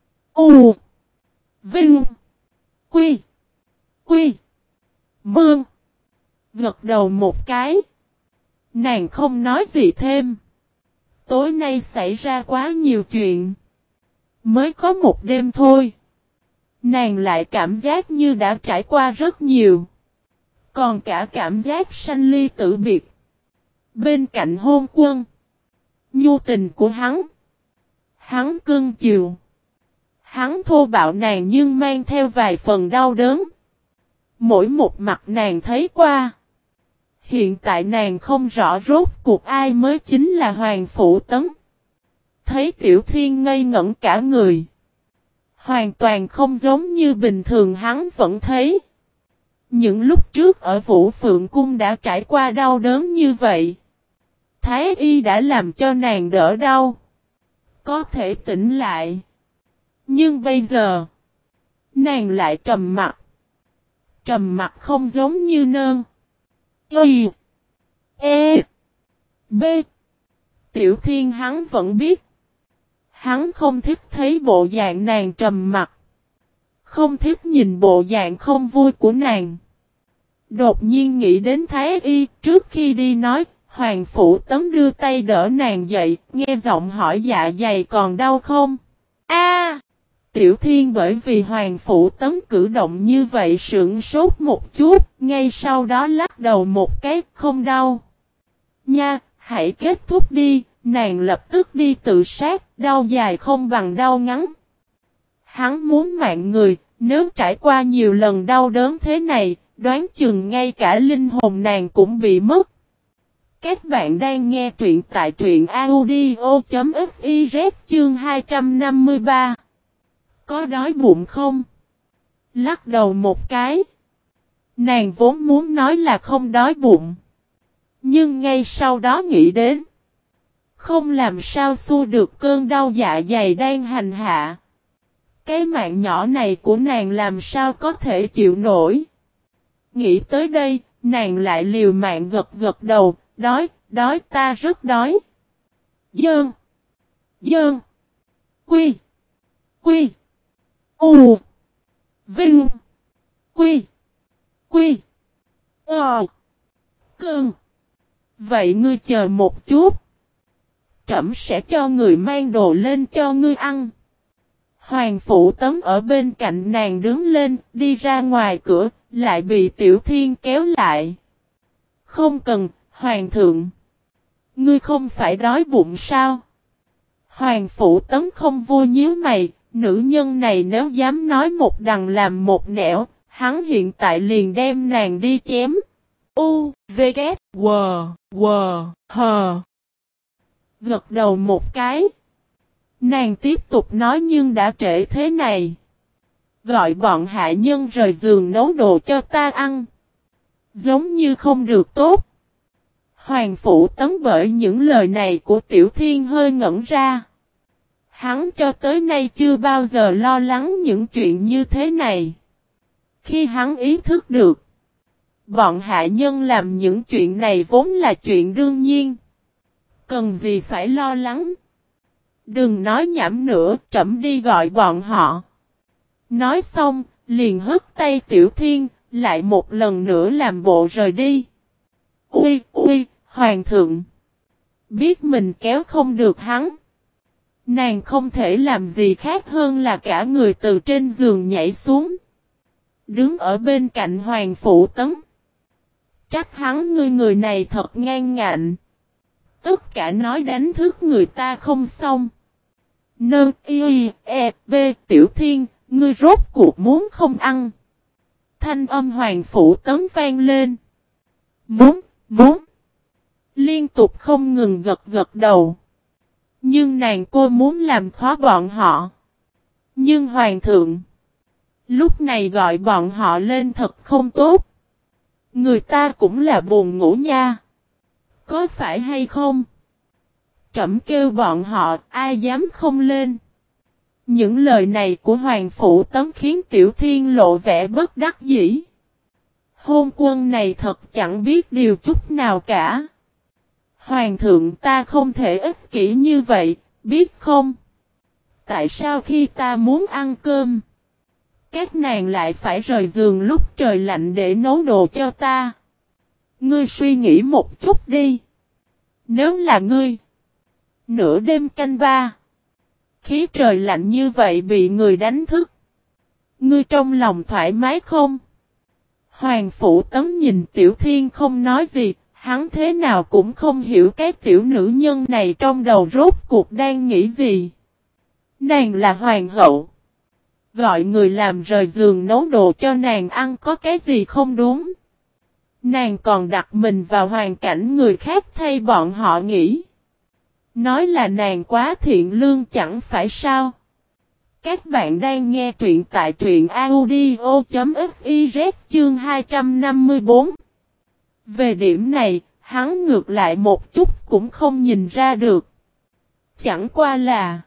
U. Vinh. Quy. Quy. Mương. Gật đầu một cái. Nàng không nói gì thêm. Tối nay xảy ra quá nhiều chuyện. Mới có một đêm thôi. Nàng lại cảm giác như đã trải qua rất nhiều. Còn cả cảm giác sanh ly tử biệt. Bên cạnh hôn quân. Nhu tình của hắn. Hắn cưng chiều. Hắn thô bạo nàng nhưng mang theo vài phần đau đớn. Mỗi một mặt nàng thấy qua. Hiện tại nàng không rõ rốt cuộc ai mới chính là Hoàng Phủ Tấn. Thấy Tiểu Thiên ngây ngẩn cả người. Hoàn toàn không giống như bình thường hắn vẫn thấy. Những lúc trước ở Vũ Phượng Cung đã trải qua đau đớn như vậy. Thái y đã làm cho nàng đỡ đau. Có thể tỉnh lại. Nhưng bây giờ. Nàng lại trầm mặt. Trầm mặt không giống như nơn. Y. E. B. Tiểu Thiên hắn vẫn biết. Hắn không thích thấy bộ dạng nàng trầm mặt. Không thích nhìn bộ dạng không vui của nàng. Đột nhiên nghĩ đến Thái y trước khi đi nói. Hoàng Phủ Tấn đưa tay đỡ nàng dậy. Nghe giọng hỏi dạ dày còn đau không? A. Tiểu Thiên bởi vì Hoàng Phủ Tấn cử động như vậy sững sốt một chút, ngay sau đó lắc đầu một cái, không đau. Nha, hãy kết thúc đi, nàng lập tức đi tự sát, đau dài không bằng đau ngắn. Hắn muốn mạng người, nếu trải qua nhiều lần đau đớn thế này, đoán chừng ngay cả linh hồn nàng cũng bị mất. Các bạn đang nghe truyện tại truyện audio.fiz chương hai trăm năm mươi ba. Có đói bụng không? Lắc đầu một cái. Nàng vốn muốn nói là không đói bụng. Nhưng ngay sau đó nghĩ đến. Không làm sao xua được cơn đau dạ dày đang hành hạ. Cái mạng nhỏ này của nàng làm sao có thể chịu nổi. Nghĩ tới đây, nàng lại liều mạng gật gật đầu. Đói, đói ta rất đói. Dơn. Dơn. Quy. Quy. U. Vinh. Quy. Quy. Ờ. Cơn. Vậy ngươi chờ một chút. Trẫm sẽ cho người mang đồ lên cho ngươi ăn. Hoàng Phụ Tấn ở bên cạnh nàng đứng lên, đi ra ngoài cửa, lại bị Tiểu Thiên kéo lại. Không cần, Hoàng thượng. Ngươi không phải đói bụng sao? Hoàng Phụ Tấn không vui nhíu mày, nữ nhân này nếu dám nói một đằng làm một nẻo, hắn hiện tại liền đem nàng đi chém. U, V, K, W, W, H. Gật đầu một cái. Nàng tiếp tục nói nhưng đã trễ thế này. Gọi bọn hạ nhân rời giường nấu đồ cho ta ăn. Giống như không được tốt. Hoàng Phụ Tấn bởi những lời này của Tiểu Thiên hơi ngẩn ra. Hắn cho tới nay chưa bao giờ lo lắng những chuyện như thế này. Khi hắn ý thức được, bọn hạ nhân làm những chuyện này vốn là chuyện đương nhiên. Cần gì phải lo lắng. Đừng nói nhảm nữa, trẫm đi gọi bọn họ. Nói xong, liền hất tay Tiểu Thiên, lại một lần nữa làm bộ rời đi. Ui, ui, Hoàng thượng. Biết mình kéo không được hắn. Nàng không thể làm gì khác hơn là cả người từ trên giường nhảy xuống. Đứng ở bên cạnh Hoàng Phụ Tấn. Trách hắn ngươi người này thật ngang ngạnh. Tất cả nói đánh thức người ta không xong. Nơ, y, e, b, Tiểu Thiên, ngươi rốt cuộc muốn không ăn. Thanh âm Hoàng Phụ Tấn vang lên. Muốn, muốn. Liên tục không ngừng gật gật đầu. Nhưng nàng cô muốn làm khó bọn họ. Nhưng Hoàng thượng. Lúc này gọi bọn họ lên thật không tốt. Người ta cũng là buồn ngủ nha. Có phải hay không? Trẫm kêu bọn họ, ai dám không lên. Những lời này của Hoàng Phụ Tấn khiến Tiểu Thiên lộ vẻ bất đắc dĩ. Hôn quân này thật chẳng biết điều chút nào cả. Hoàng thượng ta không thể ích kỷ như vậy, biết không? Tại sao khi ta muốn ăn cơm, các nàng lại phải rời giường lúc trời lạnh để nấu đồ cho ta? Ngươi suy nghĩ một chút đi. Nếu là ngươi, nửa đêm canh ba, khí trời lạnh như vậy bị người đánh thức, ngươi trong lòng thoải mái không? Hoàng Phụ Tấn nhìn Tiểu Thiên không nói gì, hắn thế nào cũng không hiểu cái tiểu nữ nhân này trong đầu rốt cuộc đang nghĩ gì. Nàng là hoàng hậu. Gọi người làm rời giường nấu đồ cho nàng ăn có cái gì không đúng. Nàng còn đặt mình vào hoàn cảnh người khác thay bọn họ nghĩ. Nói là nàng quá thiện lương chẳng phải sao. Các bạn đang nghe truyện tại truyện audio chấm fiz chương hai trăm năm mươi bốn. Về điểm này, hắn ngược lại một chút cũng không nhìn ra được. Chẳng qua là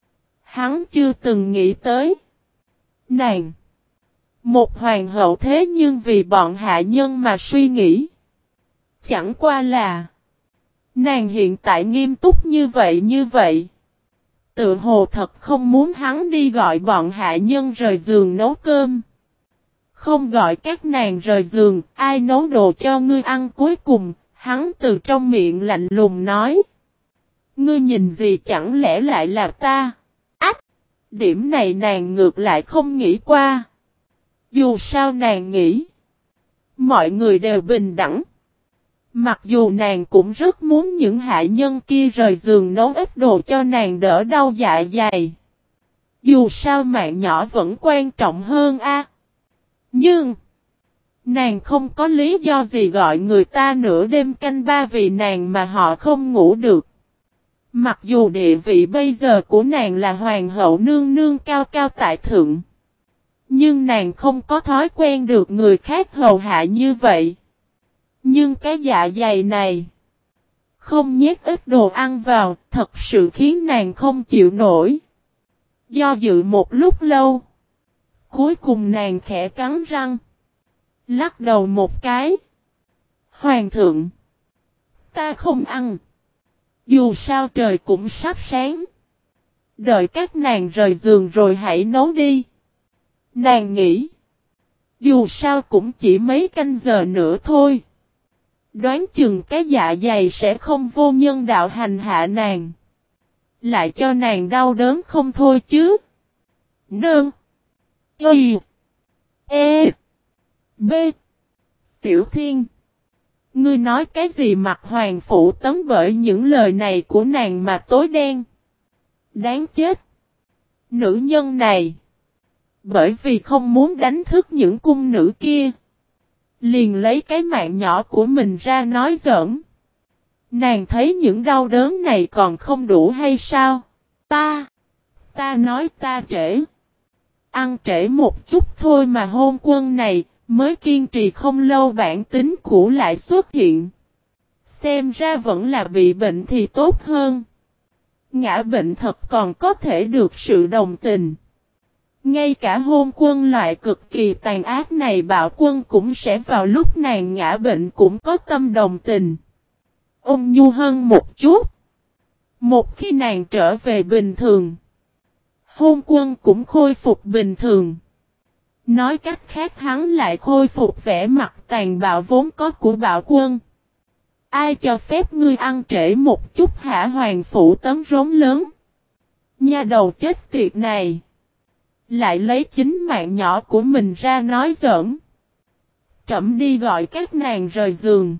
hắn chưa từng nghĩ tới. Nàng, một hoàng hậu thế nhưng vì bọn hạ nhân mà suy nghĩ. Chẳng qua là nàng hiện tại nghiêm túc như vậy như vậy. Tự hồ thật không muốn hắn đi gọi bọn hạ nhân rời giường nấu cơm. Không gọi các nàng rời giường, ai nấu đồ cho ngươi ăn cuối cùng, hắn từ trong miệng lạnh lùng nói. Ngươi nhìn gì chẳng lẽ lại là ta? Ách! Điểm này nàng ngược lại không nghĩ qua. Dù sao nàng nghĩ, mọi người đều bình đẳng. Mặc dù nàng cũng rất muốn những hạ nhân kia rời giường nấu ít đồ cho nàng đỡ đau dạ dày. Dù sao mạng nhỏ vẫn quan trọng hơn a. Nhưng nàng không có lý do gì gọi người ta nửa đêm canh ba vì nàng mà họ không ngủ được. Mặc dù địa vị bây giờ của nàng là hoàng hậu nương nương cao cao tại thượng. Nhưng nàng không có thói quen được người khác hầu hạ như vậy. Nhưng cái dạ dày này, không nhét ít đồ ăn vào, thật sự khiến nàng không chịu nổi. Do dự một lúc lâu, cuối cùng nàng khẽ cắn răng, lắc đầu một cái. Hoàng thượng, Ta không ăn. Dù sao trời cũng sắp sáng. Đợi các nàng rời giường rồi hãy nấu đi. Nàng nghĩ. Dù sao cũng chỉ mấy canh giờ nữa thôi. Đoán chừng cái dạ dày sẽ không vô nhân đạo hành hạ nàng. Lại cho nàng đau đớn không thôi chứ. Nương. Y. E. B. Tiểu Thiên. Ngươi nói cái gì mặt Hoàng Phủ Tấn bởi những lời này của nàng mà tối đen. Đáng chết. Nữ nhân này. Bởi vì không muốn đánh thức những cung nữ kia. Liền lấy cái mạng nhỏ của mình ra nói giỡn. Nàng thấy những đau đớn này còn không đủ hay sao? Ta. Ta nói ta trễ. Ăn trễ một chút thôi mà hôn quân này. Mới kiên trì không lâu bản tính cũ lại xuất hiện. Xem ra vẫn là bị bệnh thì tốt hơn. Ngã bệnh thật còn có thể được sự đồng tình. Ngay cả hôn quân loại cực kỳ tàn ác này bạo quân cũng sẽ vào lúc nàng ngã bệnh cũng có tâm đồng tình. Ôn nhu hơn một chút. Một khi nàng trở về bình thường. Hôn quân cũng khôi phục bình thường. Nói cách khác hắn lại khôi phục vẻ mặt tàn bạo vốn có của bạo quân. Ai cho phép ngươi ăn trễ một chút hả? Hoàng Phủ Tấn rống lớn. Nha đầu chết tiệt này. Lại lấy chính mạng nhỏ của mình ra nói giỡn. Trẫm đi gọi các nàng rời giường.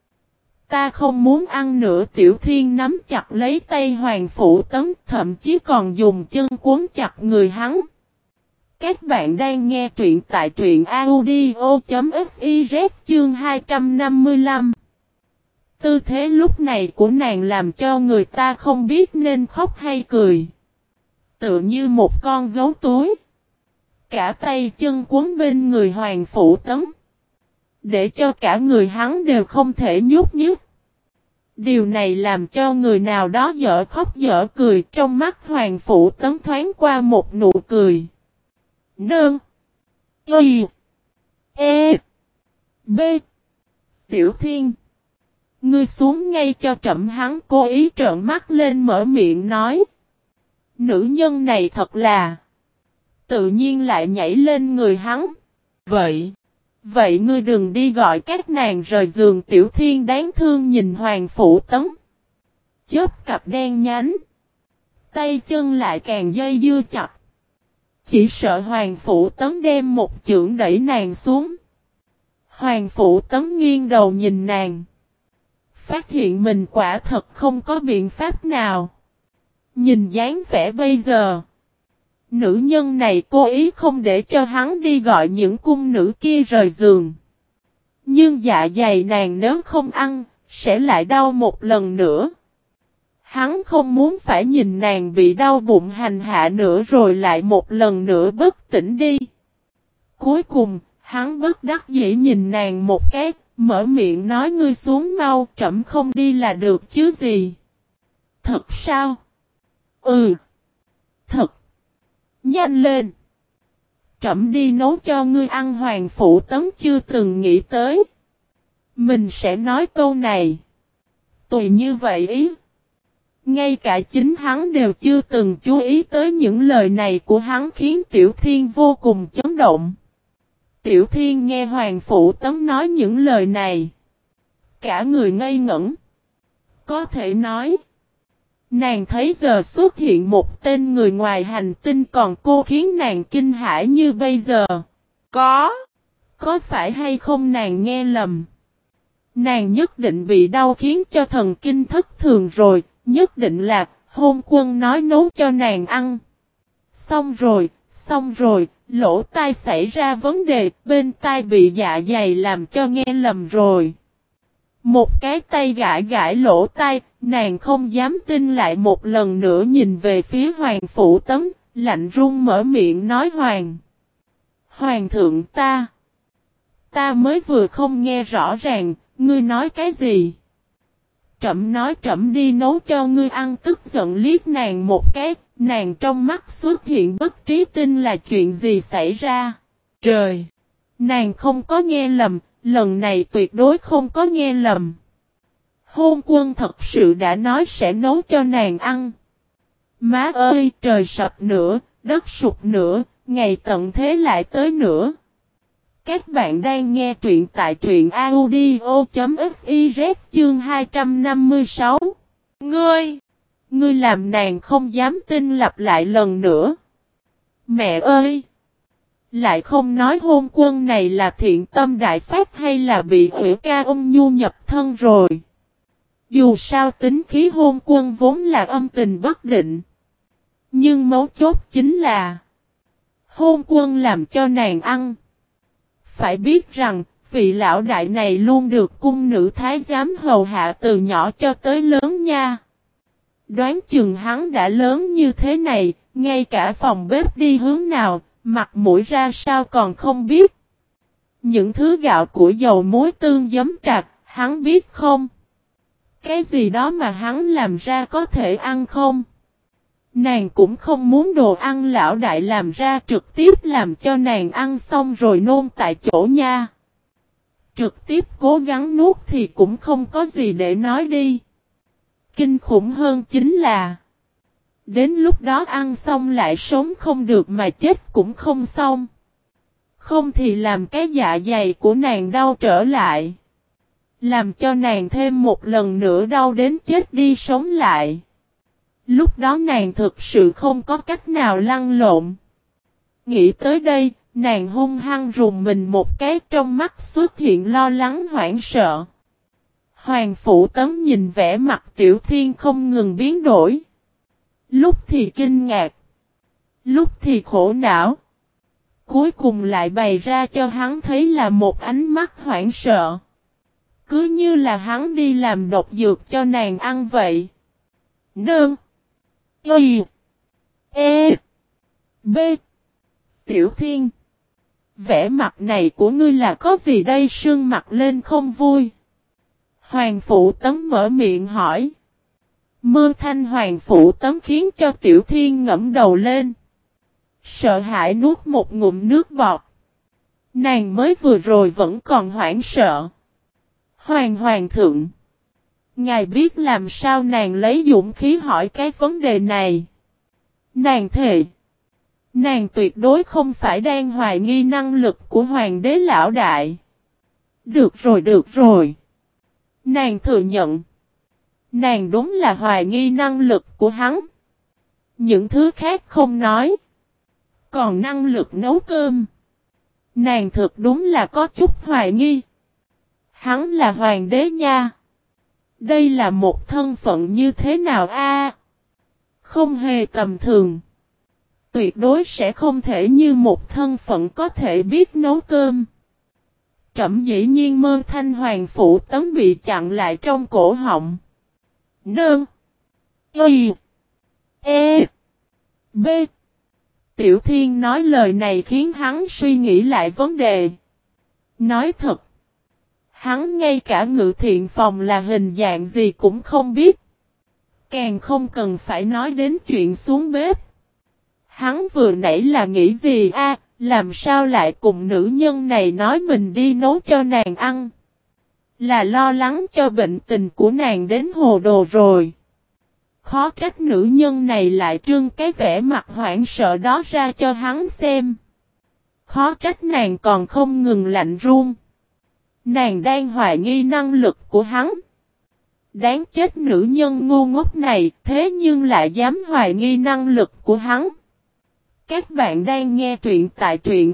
Ta không muốn ăn nữa. Tiểu Thiên nắm chặt lấy tay Hoàng Phủ Tấn, thậm chí còn dùng chân cuốn chặt người hắn. Các bạn đang nghe truyện tại truyện audio chấm fiz chương hai trăm năm mươi lăm. Tư thế lúc này của nàng làm cho người ta không biết nên khóc hay cười. Tựa như một con gấu túi. Cả tay chân cuốn bên người Hoàng Phủ Tấn. Để cho cả người hắn đều không thể nhúc nhích. Điều này làm cho người nào đó dở khóc dở cười. Trong mắt Hoàng Phủ Tấn thoáng qua một nụ cười. Nương. Y. E. B. Tiểu Thiên. Ngươi xuống ngay cho trẫm. Hắn cố ý trợn mắt lên mở miệng nói. Nữ nhân này thật là. Tự nhiên lại nhảy lên người hắn. Vậy. Vậy ngươi đừng đi gọi các nàng rời giường. Tiểu Thiên đáng thương nhìn Hoàng Phủ Tấn. Chớp cặp đen nhánh. Tay chân lại càng dây dưa chặt. Chỉ sợ Hoàng Phủ Tấn đem một chưởng đẩy nàng xuống. Hoàng Phủ Tấn nghiêng đầu nhìn nàng. Phát hiện mình quả thật không có biện pháp nào. Nhìn dáng vẻ bây giờ. Nữ nhân này cố ý không để cho hắn đi gọi những cung nữ kia rời giường. Nhưng dạ dày nàng nếu không ăn, sẽ lại đau một lần nữa. Hắn không muốn phải nhìn nàng bị đau bụng hành hạ nữa rồi lại một lần nữa bất tỉnh đi. Cuối cùng, hắn bất đắc dĩ nhìn nàng một cái, mở miệng nói ngươi xuống mau, trẫm không đi là được chứ gì. Thật sao? Ừ. Thật. Nhanh lên. Trẫm đi nấu cho ngươi ăn. Hoàng Phủ Tấn chưa từng nghĩ tới. Mình sẽ nói câu này. Tùy như vậy ý. Ngay cả chính hắn đều chưa từng chú ý tới những lời này của hắn khiến Tiểu Thiên vô cùng chấn động. Tiểu Thiên nghe Hoàng Phủ Tấn nói những lời này. Cả người ngây ngẩn. Có thể nói. Nàng thấy giờ xuất hiện một tên người ngoài hành tinh còn cô khiến nàng kinh hãi như bây giờ. Có. Có phải hay không nàng nghe lầm. Nàng nhất định bị đau khiến cho thần kinh thất thường rồi. Nhất định là hôn quân nói nấu cho nàng ăn. Xong rồi, xong rồi, lỗ tai xảy ra vấn đề, bên tai bị dạ dày làm cho nghe lầm rồi. Một cái tay gãi gãi lỗ tai, nàng không dám tin lại một lần nữa nhìn về phía Hoàng Phủ Tấn, lạnh run mở miệng nói Hoàng. Hoàng thượng ta. Ta mới vừa không nghe rõ ràng, ngươi nói cái gì? Trẫm nói trẫm đi nấu cho ngươi ăn. Tức giận liếc nàng một cái, nàng trong mắt xuất hiện bất trí tin là chuyện gì xảy ra. Trời! Nàng không có nghe lầm, lần này tuyệt đối không có nghe lầm. Hôn Quân thật sự đã nói sẽ nấu cho nàng ăn. Má ơi, trời sập nữa, đất sụp nữa, ngày tận thế lại tới nữa. Các bạn đang nghe truyện tại truyện audio.fiz chương hai trăm năm mươi sáu. Ngươi! Ngươi làm nàng không dám tin lặp lại lần nữa. Mẹ ơi! Lại không nói Hôn Quân này là thiện tâm đại phát hay là bị Ủy ca ôm nhu nhập thân rồi. Dù sao tính khí Hôn Quân vốn là âm tình bất định. Nhưng mấu chốt chính là Hôn Quân làm cho nàng ăn. Phải biết rằng, vị lão đại này luôn được cung nữ thái giám hầu hạ từ nhỏ cho tới lớn nha. Đoán chừng hắn đã lớn như thế này, ngay cả phòng bếp đi hướng nào, mặt mũi ra sao còn không biết. Những thứ gạo của dầu muối tương giấm trạc, hắn biết không? Cái gì đó mà hắn làm ra có thể ăn không? Nàng cũng không muốn đồ ăn lão đại làm ra trực tiếp làm cho nàng ăn xong rồi nôn tại chỗ nha. Trực tiếp cố gắng nuốt thì cũng không có gì để nói đi. Kinh khủng hơn chính là đến lúc đó ăn xong lại sống không được mà chết cũng không xong. Không thì làm cái dạ dày của nàng đau trở lại. Làm cho nàng thêm một lần nữa đau đến chết đi sống lại. Lúc đó nàng thực sự không có cách nào lăn lộn. Nghĩ tới đây, nàng hung hăng rùng mình một cái, trong mắt xuất hiện lo lắng hoảng sợ. Hoàng Phủ Tấn nhìn vẻ mặt Tiểu Thiên không ngừng biến đổi. Lúc thì kinh ngạc, lúc thì khổ não. Cuối cùng lại bày ra cho hắn thấy là một ánh mắt hoảng sợ. Cứ như là hắn đi làm độc dược cho nàng ăn vậy. Nương. Y. E. B. Tiểu Thiên. Vẻ mặt này của ngươi là có gì đây, sương mặt lên không vui. Hoàng Phụ Tấn mở miệng hỏi. Mơ thanh Hoàng Phụ Tấn khiến cho Tiểu Thiên ngẫm đầu lên. Sợ hãi nuốt một ngụm nước bọt. Nàng mới vừa rồi vẫn còn hoảng sợ. Hoàng Hoàng thượng. Ngài biết làm sao nàng lấy dũng khí hỏi cái vấn đề này. Nàng thề. Nàng tuyệt đối không phải đang hoài nghi năng lực của Hoàng đế lão đại. Được rồi được rồi. Nàng thừa nhận. Nàng đúng là hoài nghi năng lực của hắn. Những thứ khác không nói. Còn năng lực nấu cơm. Nàng thực đúng là có chút hoài nghi. Hắn là hoàng đế nha. Đây là một thân phận như thế nào a? Không hề tầm thường. Tuyệt đối sẽ không thể như một thân phận có thể biết nấu cơm. Trẫm dĩ nhiên Mơ thanh Hoàng Phụ Tấn bị chặn lại trong cổ họng. Nương. Y. E. B. Tiểu Thiên nói lời này khiến hắn suy nghĩ lại vấn đề. Nói thật. Hắn ngay cả ngự thiện phòng là hình dạng gì cũng không biết. Càng không cần phải nói đến chuyện xuống bếp. Hắn vừa nãy là nghĩ gì a? À, làm sao lại cùng nữ nhân này nói mình đi nấu cho nàng ăn? Là lo lắng cho bệnh tình của nàng đến hồ đồ rồi. Khó trách nữ nhân này lại trưng cái vẻ mặt hoảng sợ đó ra cho hắn xem. Khó trách nàng còn không ngừng lạnh run. Nàng đang hoài nghi năng lực của hắn. Đáng chết nữ nhân ngu ngốc này, thế nhưng lại dám hoài nghi năng lực của hắn. Các bạn đang nghe truyện tại truyện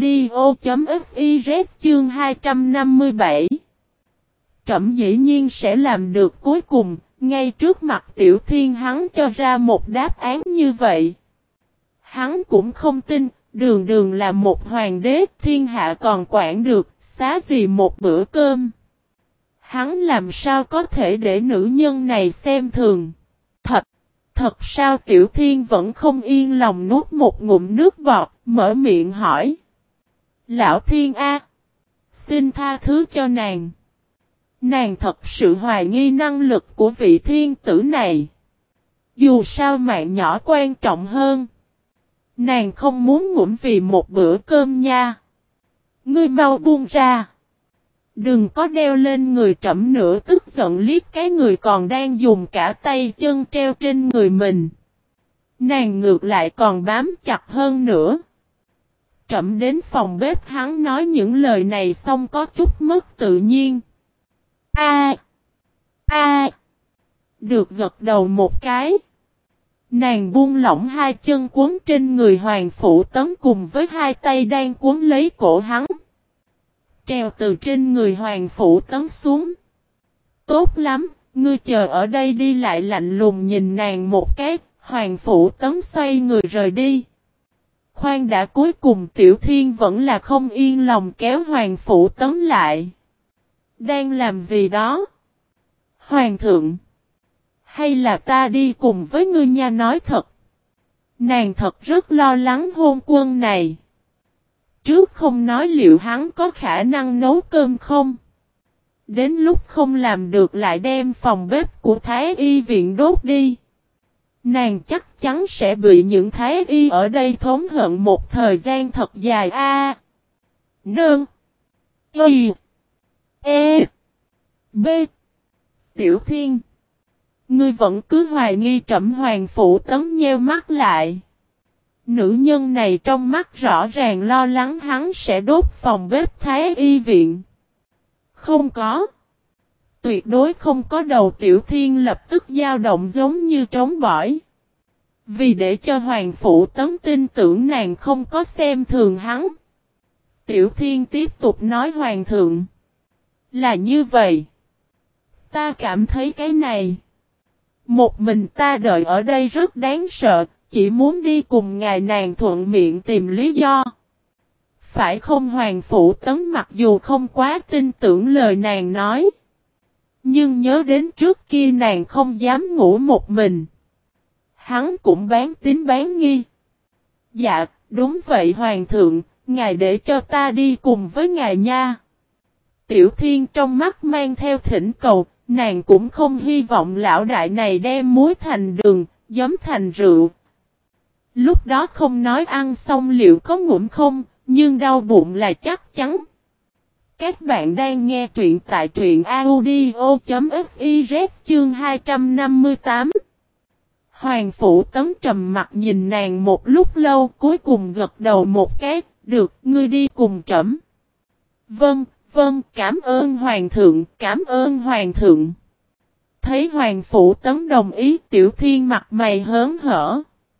audio.fiz chương hai trăm năm mươi bảy. Trẫm dĩ nhiên sẽ làm được cuối cùng, ngay trước mặt Tiểu Thiên hắn cho ra một đáp án như vậy. Hắn cũng không tin, đường đường là một hoàng đế, thiên hạ còn quản được, xá gì một bữa cơm. Hắn làm sao có thể để nữ nhân này xem thường. Thật, thật sao Tiểu Thiên vẫn không yên lòng nuốt một ngụm nước bọt, mở miệng hỏi. Lão Thiên A, xin tha thứ cho nàng. Nàng thật sự hoài nghi năng lực của vị thiên tử này. Dù sao mạng nhỏ quan trọng hơn. Nàng không muốn ngủm vì một bữa cơm nha. Ngươi mau buông ra. Đừng có đeo lên người trẫm nữa, tức giận liếc cái người còn đang dùng cả tay chân treo trên người mình. Nàng ngược lại còn bám chặt hơn nữa. Trẫm đến phòng bếp, hắn nói những lời này xong có chút mất tự nhiên. A a Được gật đầu một cái. Nàng buông lỏng hai chân quấn trên người Hoàng Phủ Tấn cùng với hai tay đang quấn lấy cổ hắn. Trèo từ trên người Hoàng Phủ Tấn xuống. Tốt lắm, ngươi chờ ở đây đi, lại lạnh lùng nhìn nàng một cái. Hoàng Phủ Tấn xoay người rời đi. Khoan đã, cuối cùng Tiểu Thiên vẫn là không yên lòng kéo Hoàng Phủ Tấn lại. Đang làm gì đó? Hoàng thượng. Hay là ta đi cùng với ngươi nha, nói thật. Nàng thật rất lo lắng hôn quân này. Trước không nói liệu hắn có khả năng nấu cơm không. Đến lúc không làm được lại đem phòng bếp của Thái Y viện đốt đi. Nàng chắc chắn sẽ bị những Thái Y ở đây thống hận một thời gian thật dài. A Nương Y E B Tiểu Thiên, ngươi vẫn cứ hoài nghi trẫm? Hoàng Phủ Tấn nheo mắt lại. Nữ nhân này trong mắt rõ ràng lo lắng hắn sẽ đốt phòng bếp Thái Y viện. Không có. Tuyệt đối không có. Đầu Tiểu Thiên lập tức dao động giống như trống bỏi. Vì để cho Hoàng Phủ Tấn tin tưởng nàng không có xem thường hắn. Tiểu Thiên tiếp tục nói, Hoàng thượng. Là như vậy. Ta cảm thấy cái này. Một mình ta đợi ở đây rất đáng sợ. Chỉ muốn đi cùng ngài. Nàng thuận miệng tìm lý do. Phải không? Hoàng Phủ Tấn mặc dù không quá tin tưởng lời nàng nói. Nhưng nhớ đến trước kia nàng không dám ngủ một mình. Hắn cũng bán tín bán nghi. Dạ, đúng vậy Hoàng thượng, ngài để cho ta đi cùng với ngài nha. Tiểu Thiên trong mắt mang theo thỉnh cầu, nàng cũng không hy vọng lão đại này đem muối thành đường, giấm thành rượu. Lúc đó không nói ăn xong liệu có ngủm không, nhưng đau bụng là chắc chắn. Các bạn đang nghe truyện tại truyện audio chấm fiz chương hai trăm năm mươi tám. Hoàng Phủ Tấn trầm mặt nhìn nàng một lúc lâu, cuối cùng gật đầu một cái, được, ngươi đi cùng trẫm. Vâng, vâng, cảm ơn Hoàng thượng, cảm ơn Hoàng thượng. Thấy Hoàng Phủ Tấn đồng ý, Tiểu Thiên mặt mày hớn hở.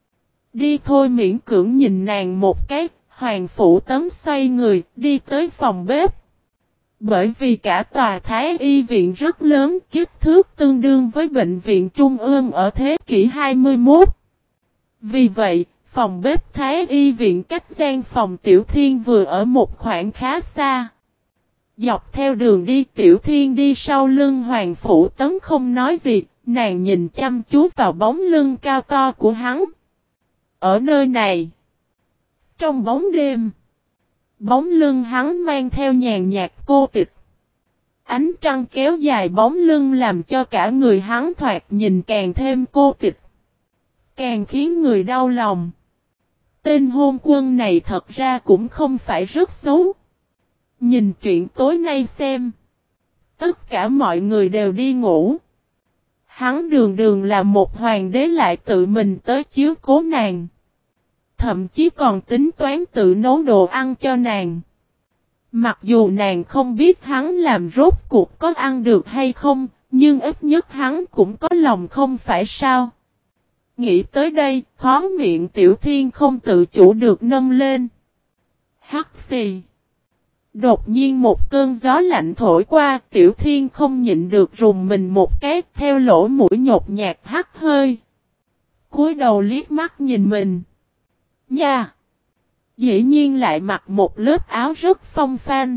Đi thôi, miễn cưỡng nhìn nàng một cái, Hoàng Phủ Tấn xoay người, đi tới phòng bếp. Bởi vì cả tòa Thái Y viện rất lớn, kích thước tương đương với bệnh viện trung ương ở thế kỷ hai mươi mốt. Vì vậy, phòng bếp Thái Y viện cách gian phòng Tiểu Thiên vừa ở một khoảng khá xa. Dọc theo đường đi, Tiểu Thiên đi sau lưng Hoàng Phủ Tấn không nói gì, nàng nhìn chăm chú vào bóng lưng cao to của hắn. Ở nơi này, trong bóng đêm, bóng lưng hắn mang theo nhàn nhạt cô tịch. Ánh trăng kéo dài bóng lưng làm cho cả người hắn thoạt nhìn càng thêm cô tịch. Càng khiến người đau lòng. Tên hôn quân này thật ra cũng không phải rất xấu. Nhìn chuyện tối nay xem. Tất cả mọi người đều đi ngủ. Hắn đường đường là một hoàng đế lại tự mình tới chiếu cố nàng. Thậm chí còn tính toán tự nấu đồ ăn cho nàng. Mặc dù nàng không biết hắn làm rốt cuộc có ăn được hay không, nhưng ít nhất hắn cũng có lòng không phải sao. Nghĩ tới đây, khó miệng Tiểu Thiên không tự chủ được nâng lên. Hắc xì. Đột nhiên một cơn gió lạnh thổi qua, Tiểu Thiên không nhịn được rùng mình một cái, theo lỗ mũi nhột nhạt hắt hơi. Cúi đầu liếc mắt nhìn mình. Nha! Dĩ nhiên lại mặc một lớp áo rất phong phanh.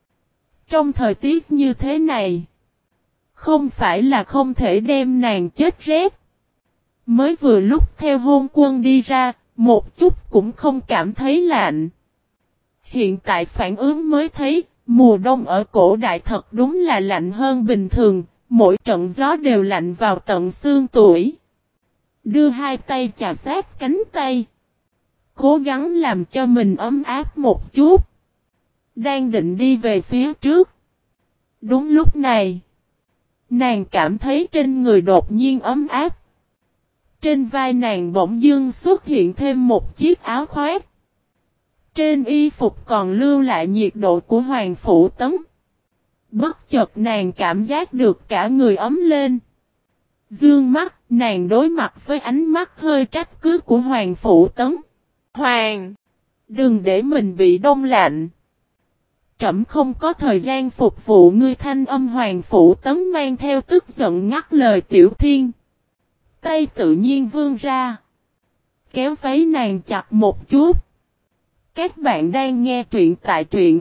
Trong thời tiết như thế này, không phải là không thể đem nàng chết rét. Mới vừa lúc theo hôn quân đi ra, một chút cũng không cảm thấy lạnh. Hiện tại phản ứng mới thấy, mùa đông ở cổ đại thật đúng là lạnh hơn bình thường, mỗi trận gió đều lạnh vào tận xương tủy. Đưa hai tay chà sát cánh tay. Cố gắng làm cho mình ấm áp một chút. Đang định đi về phía trước. Đúng lúc này, nàng cảm thấy trên người đột nhiên ấm áp. Trên vai nàng bỗng dưng xuất hiện thêm một chiếc áo khoác. Trên y phục còn lưu lại nhiệt độ của Hoàng Phủ Tấn. Bất chợt nàng cảm giác được cả người ấm lên. Dương mắt, nàng đối mặt với ánh mắt hơi trách cứ của Hoàng Phủ Tấn. Hoàng! Đừng để mình bị đông lạnh. Trẫm không có thời gian phục vụ ngươi. Thanh âm Hoàng Phủ Tấn mang theo tức giận ngắt lời Tiểu Thiên. Tay tự nhiên vươn ra. Kéo váy nàng chặt một chút. Các bạn đang nghe truyện tại truyện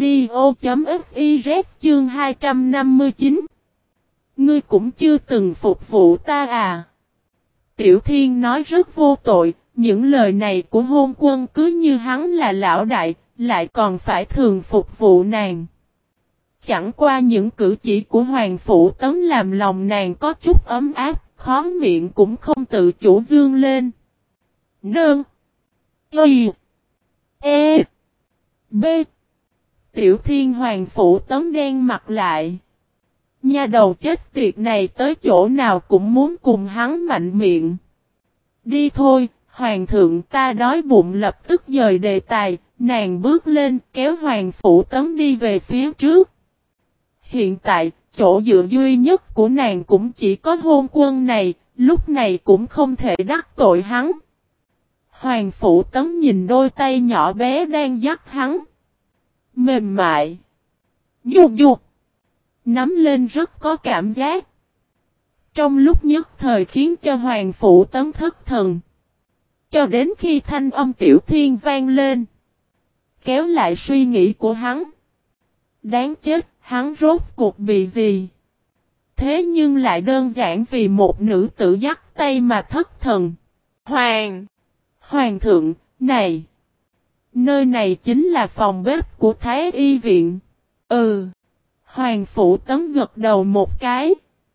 audio.fiz chương hai trăm năm mươi chín. Ngươi cũng chưa từng phục vụ ta à? Tiểu Thiên nói rất vô tội, những lời này của hôn quân cứ như hắn là lão đại, lại còn phải thường phục vụ nàng. Chẳng qua những cử chỉ của Hoàng Phủ Tấn làm lòng nàng có chút ấm áp, khó miệng cũng không tự chủ dương lên. Nương. Y. E. B. Tiểu Thiên Hoàng Phủ Tấn đen mặt lại. Nha đầu chết tiệt này tới chỗ nào cũng muốn cùng hắn mạnh miệng. Đi thôi, Hoàng thượng ta đói bụng. Lập tức dời đề tài, nàng bước lên kéo Hoàng Phủ Tấn đi về phía trước. Hiện tại, chỗ dựa duy nhất của nàng cũng chỉ có hôn quân này, lúc này cũng không thể đắc tội hắn. Hoàng Phủ Tấn nhìn đôi tay nhỏ bé đang dắt hắn. Mềm mại. Nhục nhục. Nắm lên rất có cảm giác. Trong lúc nhất thời khiến cho Hoàng Phủ Tấn thất thần. Cho đến khi thanh âm Tiểu Thiên vang lên. Kéo lại suy nghĩ của hắn. Đáng chết, hắn rốt cuộc bị gì? Thế nhưng lại đơn giản vì một nữ tử dắt tay mà thất thần. Hoàng! Hoàng thượng, này! Nơi này chính là phòng bếp của Thái Y viện. Ừ! Hoàng Phủ Tấn gật đầu một cái.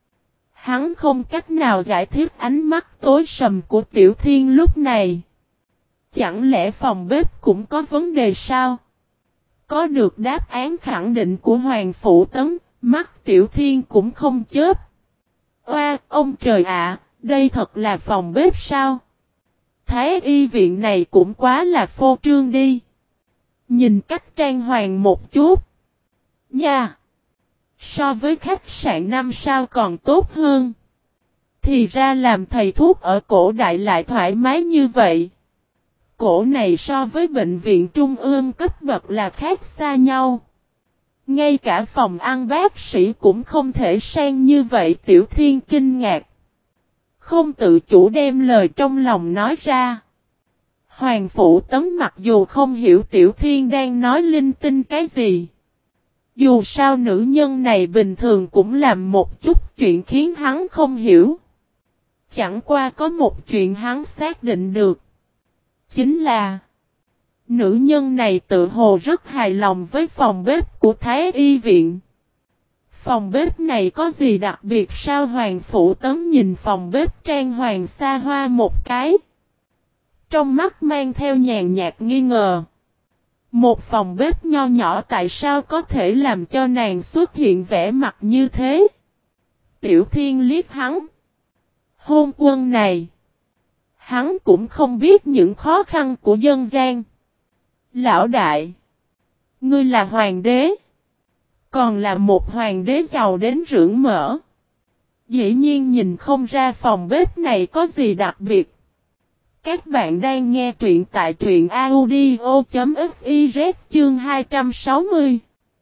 Hắn không cách nào giải thích ánh mắt tối sầm của Tiểu Thiên lúc này. Chẳng lẽ phòng bếp cũng có vấn đề sao? Có được đáp án khẳng định của Hoàng Phủ Tấn, mắt Tiểu Thiên cũng không chớp. Oa, ông trời ạ, đây thật là phòng bếp sao? Thái Y viện này cũng quá là phô trương đi. Nhìn cách trang hoàng một chút. Nha! So với khách sạn năm sao còn tốt hơn. Thì ra làm thầy thuốc ở cổ đại lại thoải mái như vậy. Cổ này so với bệnh viện trung ương cấp bậc là khác xa nhau. Ngay cả phòng ăn bác sĩ cũng không thể sang như vậy. Tiểu Thiên kinh ngạc. Không tự chủ đem lời trong lòng nói ra. Hoàng Phủ Tấn mặc dù không hiểu Tiểu Thiên đang nói linh tinh cái gì. Dù sao nữ nhân này bình thường cũng làm một chút chuyện khiến hắn không hiểu. Chẳng qua có một chuyện hắn xác định được. Chính là nữ nhân này tự hồ rất hài lòng với phòng bếp của Thái Y viện. Phòng bếp này có gì đặc biệt sao? Hoàng Phủ Tấn nhìn phòng bếp trang hoàng xa hoa một cái. Trong mắt mang theo nhàn nhạt nghi ngờ. Một phòng bếp nho nhỏ tại sao có thể làm cho nàng xuất hiện vẻ mặt như thế? Tiểu Thiên liếc hắn. Hôn quân này. Hắn cũng không biết những khó khăn của dân gian. Lão đại. Ngươi là hoàng đế. Còn là một hoàng đế giàu đến rưỡng mỡ. Dĩ nhiên nhìn không ra phòng bếp này có gì đặc biệt. Các bạn đang nghe truyện tại truyện audio.fiz chương hai trăm sáu mươi.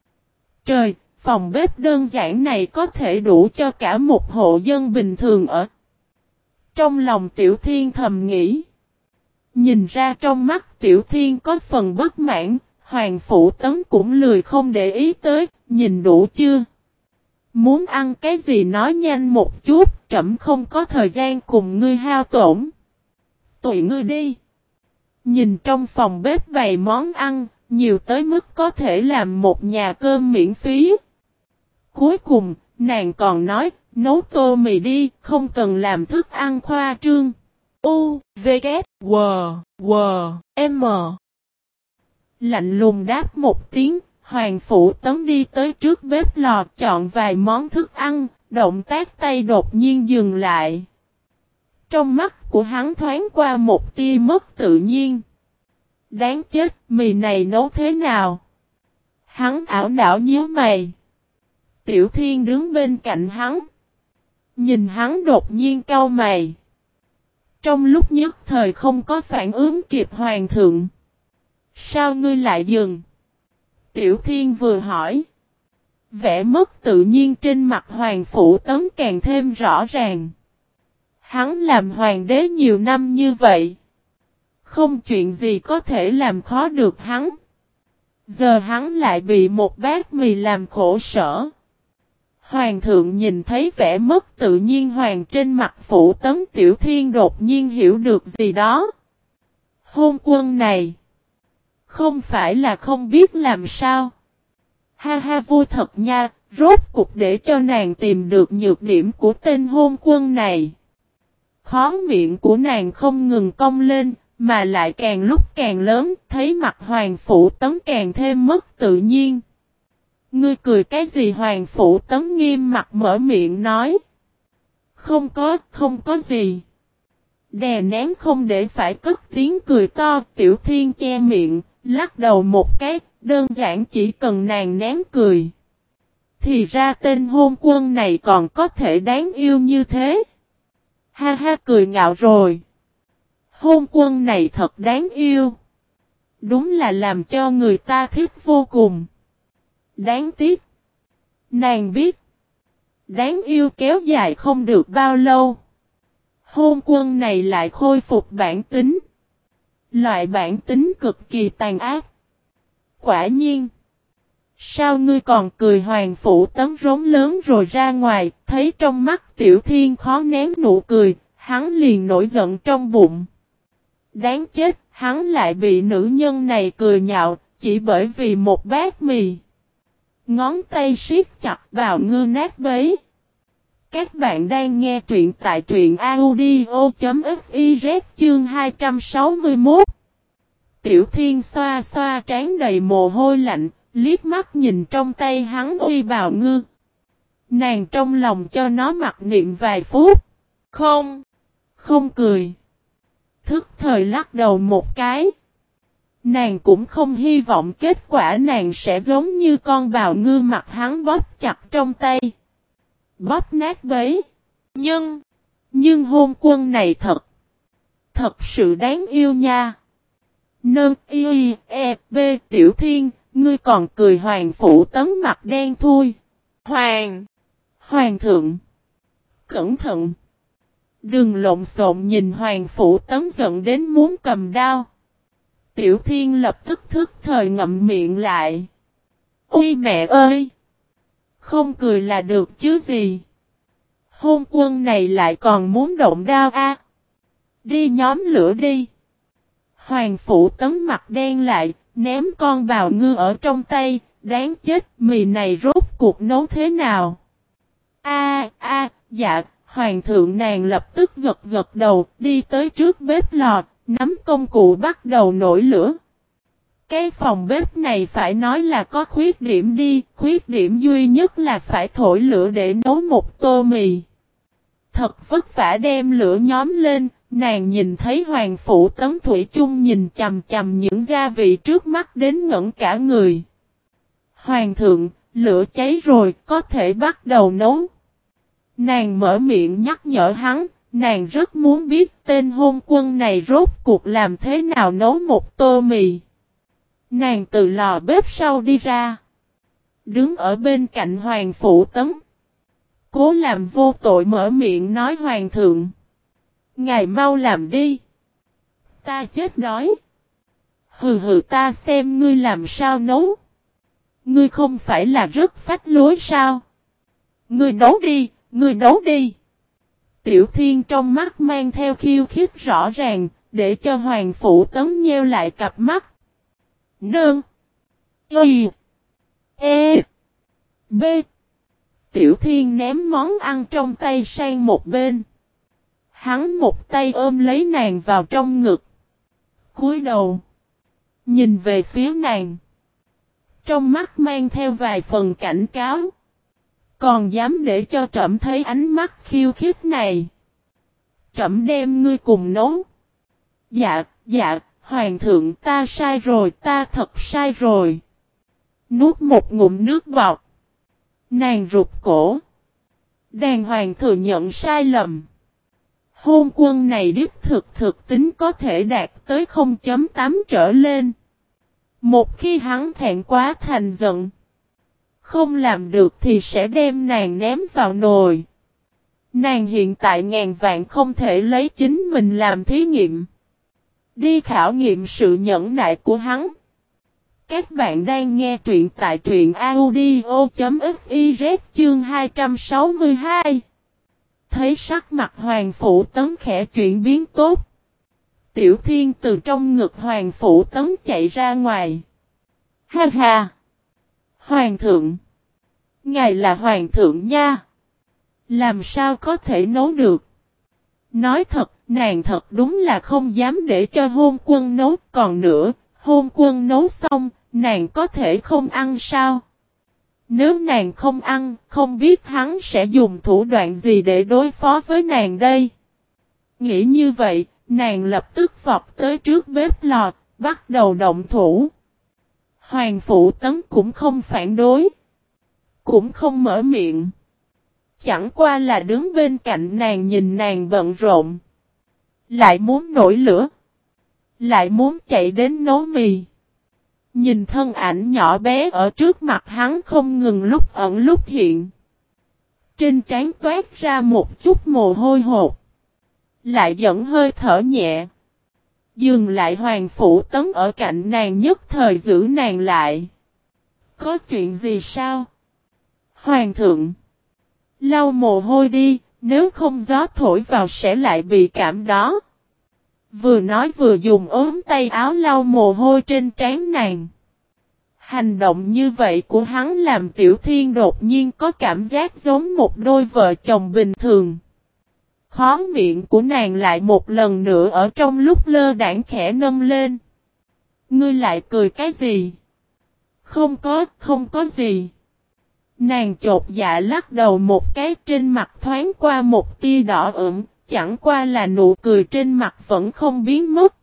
Trời, phòng bếp đơn giản này có thể đủ cho cả một hộ dân bình thường ở. Trong lòng Tiểu Thiên thầm nghĩ. Nhìn ra trong mắt Tiểu Thiên có phần bất mãn, Hoàng Phủ Tấn cũng lười không để ý tới, nhìn đủ chưa? Muốn ăn cái gì nói nhanh một chút, trẫm không có thời gian cùng ngươi hao tổn. Tùy ngươi đi. Nhìn trong phòng bếp bày món ăn, nhiều tới mức có thể làm một nhà cơm miễn phí. Cuối cùng, nàng còn nói, nấu tô mì đi, không cần làm thức ăn khoa trương. U, V, K, W, W, M. Lạnh lùng đáp một tiếng, Hoàng Phủ Tấn đi tới trước bếp lò chọn vài món thức ăn, động tác tay đột nhiên dừng lại. Trong mắt của hắn thoáng qua một tia mất tự nhiên. Đáng chết, mì này nấu thế nào? Hắn ảo não nhíu mày. Tiểu Thiên đứng bên cạnh hắn. Nhìn hắn đột nhiên cau mày. Trong lúc nhất thời không có phản ứng kịp hoàng thượng. Sao ngươi lại dừng? Tiểu Thiên vừa hỏi. Vẻ mất tự nhiên trên mặt Hoàng Phủ Tấn càng thêm rõ ràng. Hắn làm hoàng đế nhiều năm như vậy. Không chuyện gì có thể làm khó được hắn. Giờ hắn lại bị một bát mì làm khổ sở. Hoàng thượng nhìn thấy vẻ mất tự nhiên hoàng trên mặt Phủ Tấn, Tiểu Thiên đột nhiên hiểu được gì đó. Hôn quân này. Không phải là không biết làm sao. Ha ha vui thật nha, rốt cục để cho nàng tìm được nhược điểm của tên hôn quân này. Khó miệng của nàng không ngừng cong lên, mà lại càng lúc càng lớn, thấy mặt Hoàng Phủ Tấn càng thêm mất tự nhiên. Ngươi cười cái gì? Hoàng Phủ Tấn nghiêm mặt mở miệng nói. Không có, không có gì. Đè nén không để phải cất tiếng cười to, Tiểu Thiên che miệng, lắc đầu một cái, đơn giản chỉ cần nàng nén cười. Thì ra tên hôn quân này còn có thể đáng yêu như thế. Ha ha cười ngạo rồi. Hôn quân này thật đáng yêu. Đúng là làm cho người ta thích vô cùng. Đáng tiếc. Nàng biết. Đáng yêu kéo dài không được bao lâu. Hôn quân này lại khôi phục bản tính. Loại bản tính cực kỳ tàn ác. Quả nhiên. Sao ngươi còn cười? Hoàng Phủ Tấn rống lớn rồi ra ngoài, thấy trong mắt Tiểu Thiên khó nén nụ cười, hắn liền nổi giận trong bụng. Đáng chết, hắn lại bị nữ nhân này cười nhạo, chỉ bởi vì một bát mì. Ngón tay siết chặt vào ngư nát bấy. Các bạn đang nghe truyện tại truyện audio.fiz chương hai trăm sáu mươi mốt. Tiểu Thiên xoa xoa trán đầy mồ hôi lạnh, liếc mắt nhìn trong tay hắn uy bào ngư. Nàng trong lòng cho nó mặc niệm vài phút. Không, không cười. Thức thời lắc đầu một cái. Nàng cũng không hy vọng kết quả nàng sẽ giống như con bào ngư mặt hắn bóp chặt trong tay. Bóp nát bấy. Nhưng, nhưng hôn quân này thật, thật sự đáng yêu nha. Nơ y e b Tiểu Thiên, ngươi còn cười. Hoàng Phủ Tấn mặt đen thui. Hoàng, Hoàng thượng, cẩn thận. Đừng lộn xộn. Nhìn Hoàng Phủ Tấn giận đến muốn cầm đao. Tiểu Thiên lập tức thức thời ngậm miệng lại. Ôi mẹ ơi! Không cười là được chứ gì. Hôn quân này lại còn muốn động đao a. À? Đi nhóm lửa đi. Hoàng Phủ Tấn mặt đen lại, ném con bào ngư ở trong tay, đáng chết, mì này rốt cuộc nấu thế nào? A a, dạ, hoàng thượng. Nàng lập tức gật gật đầu, đi tới trước bếp lò, nắm công cụ bắt đầu nổi lửa. Cái phòng bếp này phải nói là có khuyết điểm đi, khuyết điểm duy nhất là phải thổi lửa để nấu một tô mì. Thật vất vả đem lửa nhóm lên, nàng nhìn thấy Hoàng Phủ Tấn thủy chung nhìn chằm chằm những gia vị trước mắt đến ngẩn cả người. Hoàng thượng, lửa cháy rồi, có thể bắt đầu nấu. Nàng mở miệng nhắc nhở hắn, nàng rất muốn biết tên hôn quân này rốt cuộc làm thế nào nấu một tô mì. Nàng từ lò bếp sau đi ra. Đứng ở bên cạnh Hoàng Phủ Tấn. Cố làm vô tội mở miệng nói hoàng thượng. Ngài mau làm đi. Ta chết đói. Hừ hừ ta xem ngươi làm sao nấu. Ngươi không phải là rất phách lối sao? Ngươi nấu đi, ngươi nấu đi. Tiểu Thiên trong mắt mang theo khiêu khích rõ ràng, để cho Hoàng Phủ Tấn nheo lại cặp mắt. Nương. Y. E. B. Tiểu Thiên ném món ăn trong tay sang một bên. Hắn một tay ôm lấy nàng vào trong ngực. Cúi đầu. Nhìn về phía nàng. Trong mắt mang theo vài phần cảnh cáo. Còn dám để cho trẫm thấy ánh mắt khiêu khích này. Trẫm đem ngươi cùng nấu. Dạ, dạ, hoàng thượng ta sai rồi, ta thật sai rồi. Nuốt một ngụm nước bọt. Nàng rụt cổ. Đàng hoàng thừa nhận sai lầm. Hôn quân này đích thực thực tính có thể đạt tới không chấm tám trở lên. Một khi hắn thẹn quá thành giận. Không làm được thì sẽ đem nàng ném vào nồi. Nàng hiện tại ngàn vạn không thể lấy chính mình làm thí nghiệm. Đi khảo nghiệm sự nhẫn nại của hắn. Các bạn đang nghe truyện tại truyện audio.fiz chương hai trăm sáu mươi hai. Thấy sắc mặt Hoàng Phủ Tấn khẽ chuyển biến tốt. Tiểu Thiên từ trong ngực Hoàng Phủ Tấn chạy ra ngoài. Ha ha! Hoàng thượng! Ngài là Hoàng thượng nha! Làm sao có thể nấu được? Nói thật, nàng thật đúng là không dám để cho hôn quân nấu. Còn nữa, hôn quân nấu xong, nàng có thể không ăn sao? Nếu nàng không ăn, không biết hắn sẽ dùng thủ đoạn gì để đối phó với nàng đây? Nghĩ như vậy, nàng lập tức vọt tới trước bếp lò, bắt đầu động thủ. Hoàng Phủ Tấn cũng không phản đối. Cũng không mở miệng. Chẳng qua là đứng bên cạnh nàng nhìn nàng bận rộn. Lại muốn nổi lửa. Lại muốn chạy đến nấu mì. Nhìn thân ảnh nhỏ bé ở trước mặt hắn không ngừng lúc ẩn lúc hiện. Trên trán toát ra một chút mồ hôi hột. Lại dẫn hơi thở nhẹ. Dừng lại Hoàng Phủ Tấn ở cạnh nàng nhất thời giữ nàng lại. Có chuyện gì sao? Hoàng thượng. Lau mồ hôi đi, nếu không gió thổi vào sẽ lại bị cảm đó. Vừa nói vừa dùng ốm tay áo lau mồ hôi trên trán nàng. Hành động như vậy của hắn làm Tiểu Thiên đột nhiên có cảm giác giống một đôi vợ chồng bình thường. Khóe miệng của nàng lại một lần nữa ở trong lúc lơ đãng khẽ nâng lên. Ngươi lại cười cái gì? Không có, không có gì. Nàng chột dạ lắc đầu một cái, trên mặt thoáng qua một tia đỏ ửng, chẳng qua là nụ cười trên mặt vẫn không biến mất.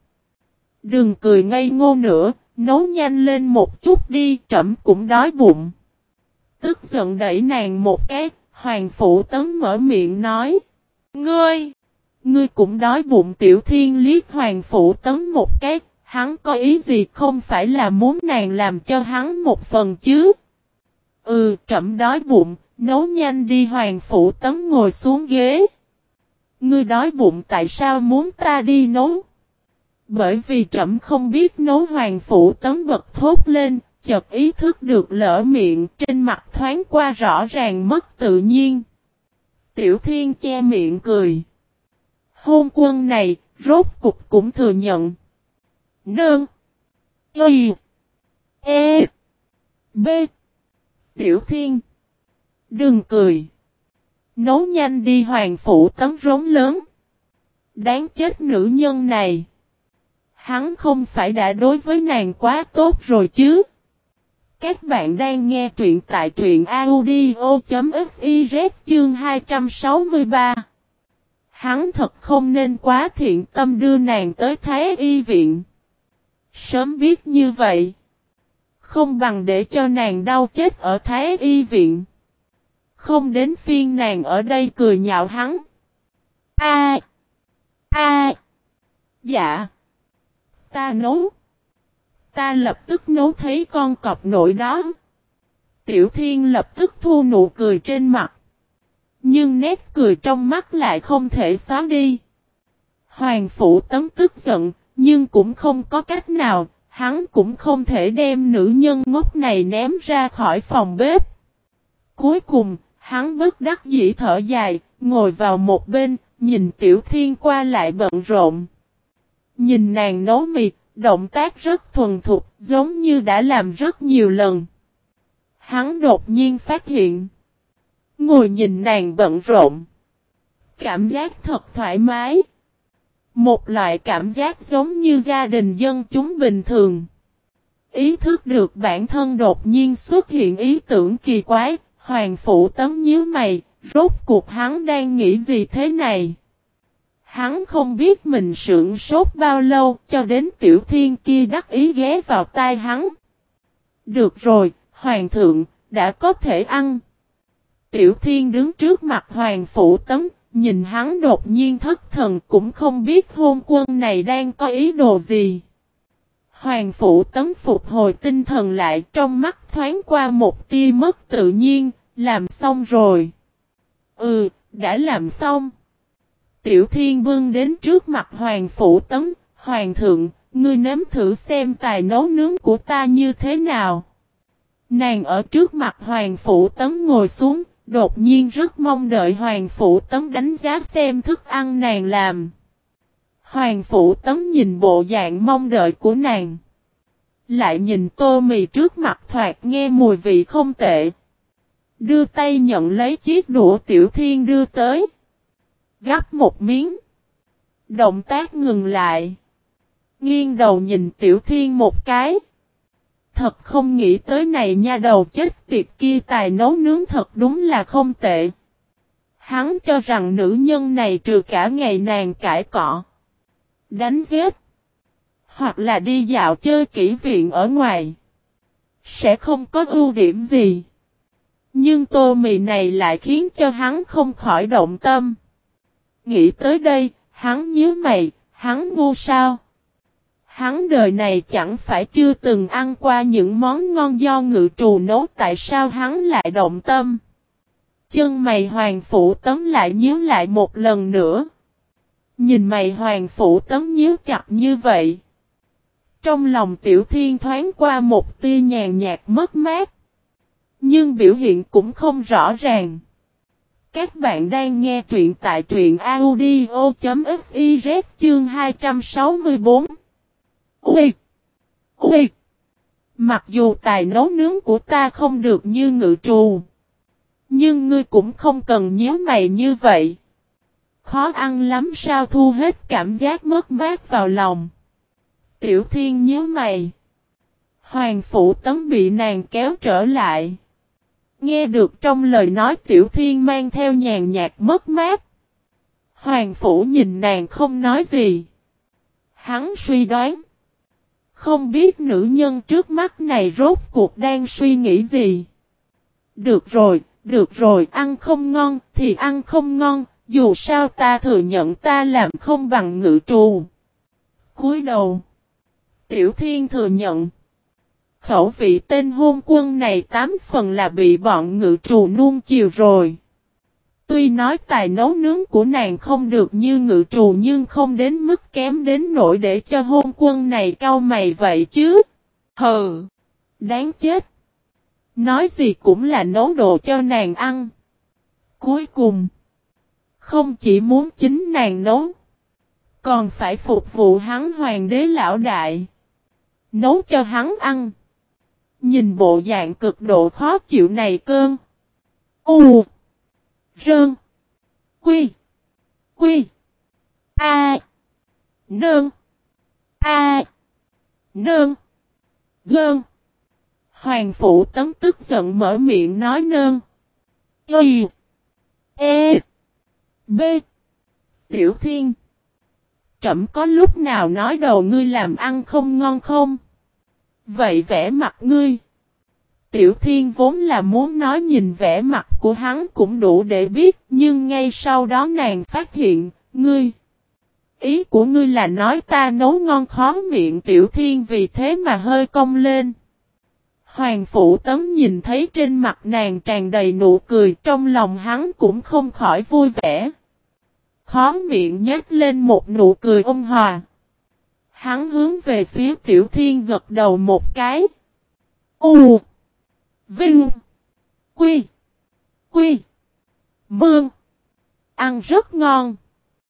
Đừng cười ngây ngô nữa, nấu nhanh lên một chút đi, trẫm cũng đói bụng. Tức giận đẩy nàng một cái, Hoàng Phủ Tấn mở miệng nói. Ngươi! Ngươi cũng đói bụng. Tiểu Thiên liếc Hoàng Phủ Tấn một cái, hắn có ý gì không phải là muốn nàng làm cho hắn một phần chứ? Ừ, trẫm đói bụng, nấu nhanh đi. Hoàng Phủ Tấn ngồi xuống ghế. Ngươi đói bụng tại sao muốn ta đi nấu? Bởi vì trẫm không biết nấu. Hoàng Phủ Tấn bật thốt lên, chợt ý thức được lỡ miệng, trên mặt thoáng qua rõ ràng mất tự nhiên. Tiểu Thiên che miệng cười. Hôn quân này, rốt cục cũng thừa nhận. Nương. Y. E. B. Tiểu Thiên. Đừng cười. Nấu nhanh đi. Hoàng Phủ Tấn rống lớn. Đáng chết nữ nhân này. Hắn không phải đã đối với nàng quá tốt rồi chứ. Các bạn đang nghe truyện tại truyện audio.fiz chương hai trăm sáu mươi ba. Hắn thật không nên quá thiện tâm đưa nàng tới Thái Y viện. Sớm biết như vậy. Không bằng để cho nàng đau chết ở Thái Y viện. Không đến phiên nàng ở đây cười nhạo hắn. A. A. Dạ. Ta nấu. Ta lập tức nấu thấy con cọp nổi đó. Tiểu Thiên lập tức thu nụ cười trên mặt. Nhưng nét cười trong mắt lại không thể xóa đi. Hoàng Phủ Tấn tức giận, nhưng cũng không có cách nào, hắn cũng không thể đem nữ nhân ngốc này ném ra khỏi phòng bếp. Cuối cùng, hắn bất đắc dĩ thở dài, ngồi vào một bên, nhìn Tiểu Thiên qua lại bận rộn. Nhìn nàng nấu mì, động tác rất thuần thục, giống như đã làm rất nhiều lần. Hắn đột nhiên phát hiện. Ngồi nhìn nàng bận rộn. Cảm giác thật thoải mái. Một loại cảm giác giống như gia đình dân chúng bình thường. Ý thức được bản thân đột nhiên xuất hiện ý tưởng kỳ quái, Hoàng Phủ Tấn nhíu mày, rốt cuộc hắn đang nghĩ gì thế này? Hắn không biết mình sửng sốt bao lâu cho đến Tiểu Thiên kia đắc ý ghé vào tai hắn. Được rồi, Hoàng thượng, đã có thể ăn. Tiểu Thiên đứng trước mặt Hoàng Phủ Tấn, nhìn hắn đột nhiên thất thần cũng không biết hôn quân này đang có ý đồ gì. Hoàng Phủ Tấn phục hồi tinh thần lại, trong mắt thoáng qua một tia mất tự nhiên, làm xong rồi. Ừ, đã làm xong. Tiểu Thiên bưng đến trước mặt Hoàng Phủ Tấn, Hoàng thượng, ngươi nếm thử xem tài nấu nướng của ta như thế nào. Nàng ở trước mặt Hoàng Phủ Tấn ngồi xuống, đột nhiên rất mong đợi Hoàng Phủ Tấn đánh giá xem thức ăn nàng làm. Hoàng Phủ Tấn nhìn bộ dạng mong đợi của nàng. Lại nhìn tô mì trước mặt thoạt nghe mùi vị không tệ. Đưa tay nhận lấy chiếc đũa Tiểu Thiên đưa tới. Gắp một miếng. Động tác ngừng lại. Nghiêng đầu nhìn Tiểu Thiên một cái. Thật không nghĩ tới này nha, đầu chết tiệt kia tài nấu nướng thật đúng là không tệ. Hắn cho rằng nữ nhân này trừ cả ngày nàng cãi cọ, đánh giết, hoặc là đi dạo chơi kỹ viện ở ngoài, sẽ không có ưu điểm gì. Nhưng tô mì này lại khiến cho hắn không khỏi động tâm. Nghĩ tới đây, hắn nhíu mày, hắn ngu sao? Hắn đời này chẳng phải chưa từng ăn qua những món ngon do ngự trù nấu, tại sao hắn lại động tâm? Chân mày Hoàng Phủ Tấn lại nhíu lại một lần nữa. Nhìn mày Hoàng Phủ Tấn nhíu chặt như vậy. Trong lòng Tiểu Thiên thoáng qua một tia nhàn nhạt mất mát. Nhưng biểu hiện cũng không rõ ràng. Các bạn đang nghe truyện tại truyện audio.fiz chương hai trăm sáu mươi bốn. Ui! Ui! Mặc dù tài nấu nướng của ta không được như ngự trù, nhưng ngươi cũng không cần nhíu mày như vậy. Khó ăn lắm sao? Thu hết cảm giác mất mát vào lòng. Tiểu Thiên nhíu mày. Hoàng Phủ Tấn bị nàng kéo trở lại. Nghe được trong lời nói Tiểu Thiên mang theo nhàn nhạt mất mát. Hoàng Phủ nhìn nàng không nói gì. Hắn suy đoán. Không biết nữ nhân trước mắt này rốt cuộc đang suy nghĩ gì. Được rồi, được rồi, ăn không ngon thì ăn không ngon, dù sao ta thừa nhận ta làm không bằng ngự trù. Cúi đầu. Tiểu Thiên thừa nhận. Khẩu vị tên hôn quân này tám phần là bị bọn ngự trù nuông chiều rồi. Tuy nói tài nấu nướng của nàng không được như ngự trù nhưng không đến mức kém đến nỗi để cho hôn quân này cau mày vậy chứ. Hừ, đáng chết. Nói gì cũng là nấu đồ cho nàng ăn. Cuối cùng, không chỉ muốn chính nàng nấu, còn phải phục vụ hắn hoàng đế lão đại. Nấu cho hắn ăn. Nhìn bộ dạng cực độ khó chịu này cơn. U. Rơn. Quy. Quy. A. Nơn. A. Nơn. Gơn. Hoàng Phủ Tấn tức giận mở miệng nói nơn. Y. E. B. Tiểu Thiên. Trẫm có lúc nào nói đầu ngươi làm ăn không ngon không? Vậy vẻ mặt ngươi. Tiểu Thiên vốn là muốn nói nhìn vẻ mặt của hắn cũng đủ để biết, nhưng ngay sau đó nàng phát hiện, ngươi. Ý của ngươi là nói ta nấu ngon khó miệng. Tiểu Thiên vì thế mà hơi cong lên. Hoàng Phủ Tấn nhìn thấy trên mặt nàng tràn đầy nụ cười, trong lòng hắn cũng không khỏi vui vẻ. Khó miệng nhếch lên một nụ cười ôn hòa. Hắn hướng về phía Tiểu Thiên gật đầu một cái. U. Vinh. Quy. Quy. Mương. Ăn rất ngon.